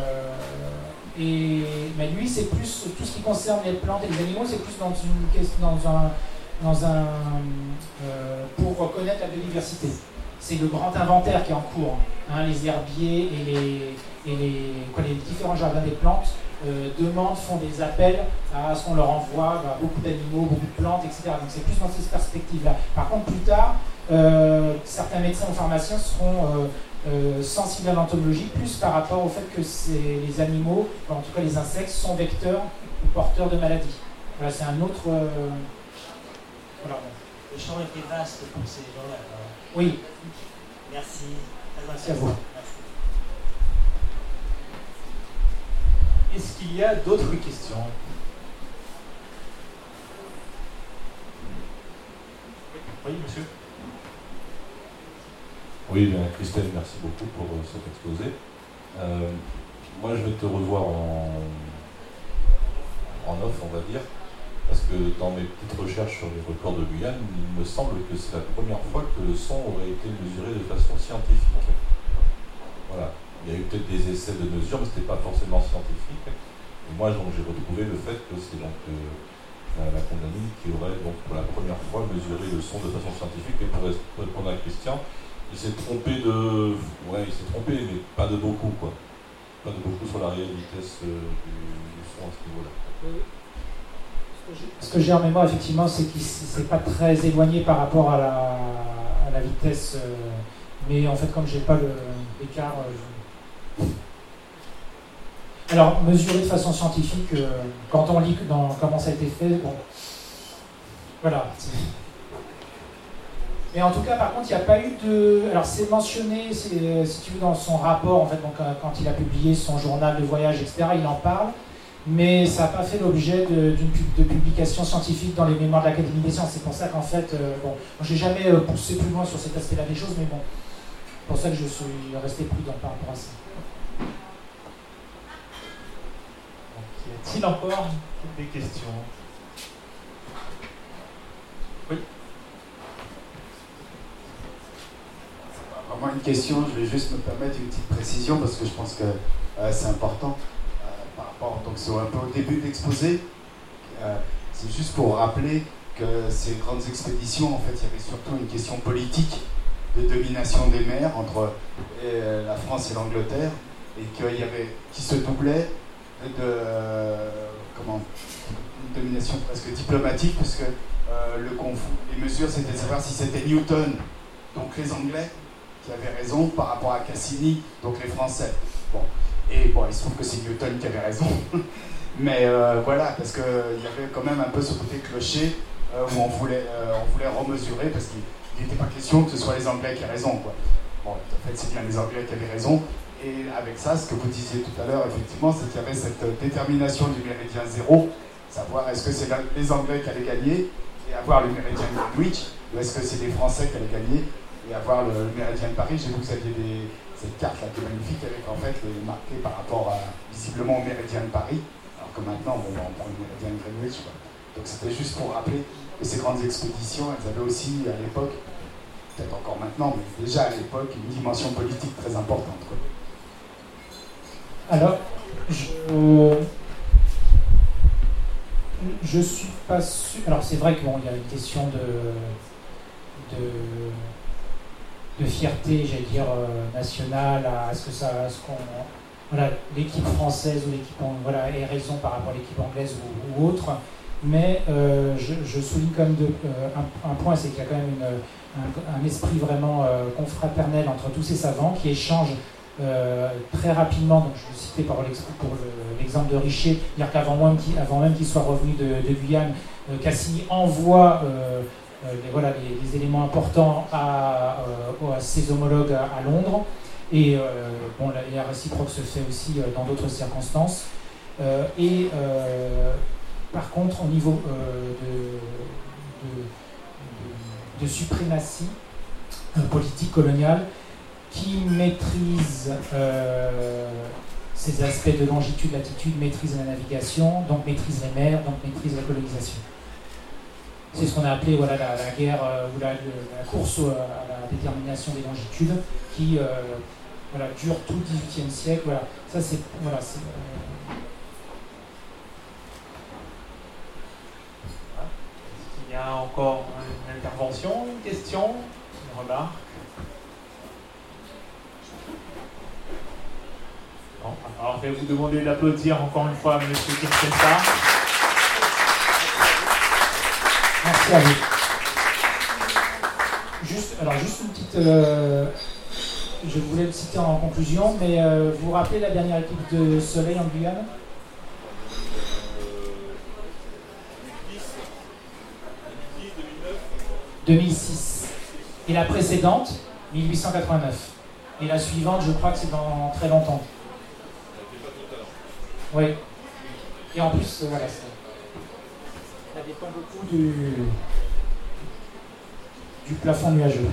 et, mais lui, c'est plus tout ce qui concerne les plantes et les animaux, c'est plus dans, une, dans un, dans un euh, pour reconnaître la biodiversité. c'est le grand inventaire qui est en cours. Hein, les herbiers et les, et les, quoi, les différents jardins des plantes euh, demandent, font des appels à ce qu'on leur envoie bah, beaucoup d'animaux, beaucoup de plantes, et cetera. Donc c'est plus dans cette perspective-là. Par contre, plus tard, euh, certains médecins ou pharmaciens seront euh, euh, sensibles à l'entomologie, plus par rapport au fait que les animaux, en tout cas les insectes, sont vecteurs ou porteurs de maladies. Voilà, c'est un autre... Euh, voilà. Le champ était vaste pour ces gens-là. Oui. Merci. Merci à vous. Merci. Est-ce qu'il y a d'autres questions? Oui, monsieur. Oui, bien, Christelle, merci beaucoup pour euh, cet exposé. Euh, moi, je vais te revoir en, en off, on va dire, parce que dans mes petites recherches sur les records de Guyane, il me semble que c'est la première fois que le son aurait été mesuré de façon scientifique. Voilà. Il y a eu peut-être des essais de mesure, mais ce n'était pas forcément scientifique. Et moi, donc, j'ai retrouvé le fait que c'est donc euh, la, la condamnée qui aurait donc pour la première fois mesuré le son de façon scientifique. Et pour répondre à Christian, il s'est trompé de... Ouais, il s'est trompé, mais pas de beaucoup, quoi. Pas de beaucoup sur la réelle vitesse euh, du, du son à ce niveau-là. Oui. Ce que j'ai en mémoire, effectivement, c'est qu'il n'est pas très éloigné par rapport à la, à la vitesse. Euh, mais en fait, comme je n'ai pas l'écart... Euh, je... Alors, mesurer de façon scientifique, euh, quand on lit dans comment ça a été fait, bon... Voilà. Mais en tout cas, par contre, il n'y a pas eu de... Alors, c'est mentionné, si tu veux, dans son rapport, en fait, donc, quand il a publié son journal de voyage, et cetera, il en parle. Mais ça n'a pas fait l'objet de, de publication scientifique dans les mémoires de l'Académie des sciences. C'est pour ça qu'en fait, euh, bon, je n'ai jamais euh, poussé plus loin sur cet aspect-là des choses, mais bon, c'est pour ça que je suis resté prudent par rapport à ça. Donc, y a-t-il encore des questions? Oui. C'est pas vraiment une question, je vais juste me permettre une petite précision parce que je pense que euh, c'est important. Donc c'est un peu au début de l'exposé, euh, c'est juste pour rappeler que ces grandes expéditions, en fait, il y avait surtout une question politique de domination des mers entre euh, la France et l'Angleterre, et qu'il y avait, qui se doublait de euh, comment, une domination presque diplomatique, parce que euh, le conflit, les mesures, c'était de savoir si c'était Newton, donc les Anglais, qui avaient raison par rapport à Cassini, donc les Français. Bon. Et bon, il se trouve que c'est Newton qui avait raison, mais euh, voilà, parce qu'il y avait quand même un peu ce côté clocher euh, où on voulait, euh, on voulait remesurer, parce qu'il n'était pas question que ce soit les Anglais qui aient raison, quoi. Bon, en fait, c'est bien les Anglais qui avaient raison, et avec ça, ce que vous disiez tout à l'heure, effectivement, c'est qu'il y avait cette détermination du méridien zéro, savoir est-ce que c'est les Anglais qui allaient gagner et avoir le méridien de Greenwich, ou est-ce que c'est les Français qui allaient gagner et avoir le, le méridien de Paris. J'ai vu que vous aviez des... cette carte là qui est magnifique avec en fait les marqués par rapport à, visiblement au méridien de Paris, alors que maintenant bon, on prend le méridien de Greenwich, quoi. Donc c'était juste pour rappeler que ces grandes expéditions, elles avaient aussi à l'époque, peut-être encore maintenant, mais déjà à l'époque, une dimension politique très importante, quoi. Alors, je je suis pas sûr. Alors c'est vrai qu'il bon, y a une question de de de fierté, j'allais dire, euh, nationale, à ce que ça, à ce qu'on, voilà, l'équipe française ou l'équipe, voilà, ait raison par rapport à l'équipe anglaise ou, ou autre. Mais euh, je, je souligne quand même de, euh, un, un point, c'est qu'il y a quand même une, un, un esprit vraiment euh, confraternel entre tous ces savants qui échangent euh, très rapidement. Donc je vais citer par l'ex, pour le, l'exemple de Richer, dire qu'avant même qu'il, avant même qu'il soit revenu de, de Guyane, euh, Cassini envoie euh, Euh, les, voilà, les, les éléments importants à, euh, à ses homologues à, à Londres. Et euh, bon, la, la réciproque se fait aussi euh, dans d'autres circonstances. Euh, et euh, par contre, au niveau euh, de, de, de, de suprématie euh, politique coloniale, qui maîtrise euh, ces aspects de longitude, latitude, maîtrise la navigation, donc maîtrise les mers, donc maîtrise la colonisation. C'est ce qu'on a appelé voilà, la, la guerre euh, ou la, la course à la détermination des longitudes qui euh, voilà, dure tout le dix-huitième siècle. Voilà. Ça, c'est, voilà, c'est, euh... Est-ce qu'il y a encore une intervention, une question, une remarque? vais vous demander d'applaudir encore une fois M. Kirchenstar. Merci à vous. Juste, alors juste une petite... Euh, je voulais le citer en conclusion, mais euh, vous vous rappelez la dernière équipe de Soleil en Guyane ? deux mille six. Et la précédente, mille huit cent quatre-vingt-neuf. Et la suivante, je crois que c'est dans très longtemps. Oui. Et en plus, euh, voilà, ça, ça dépend beaucoup du, du plafond nuageux.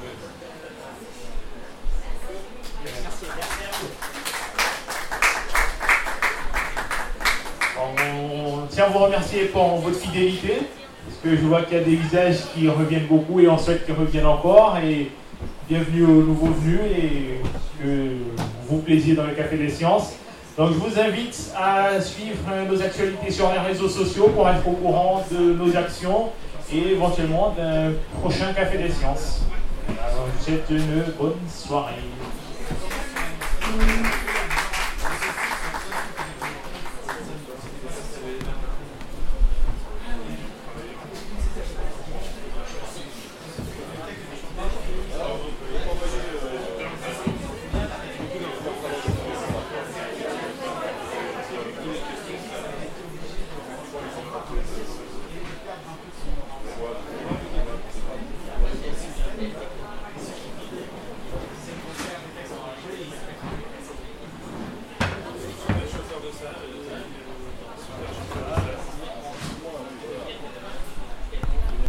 On tient à vous remercier pour votre fidélité, parce que je vois qu'il y a des visages qui reviennent beaucoup et on souhaite qu'ils reviennent encore. Et bienvenue aux nouveaux venus et que vous vous plaisiez dans le Café des Sciences. Donc je vous invite à suivre nos actualités sur les réseaux sociaux pour être au courant de nos actions et éventuellement d'un prochain Café des Sciences. Alors, je vous souhaite une bonne soirée.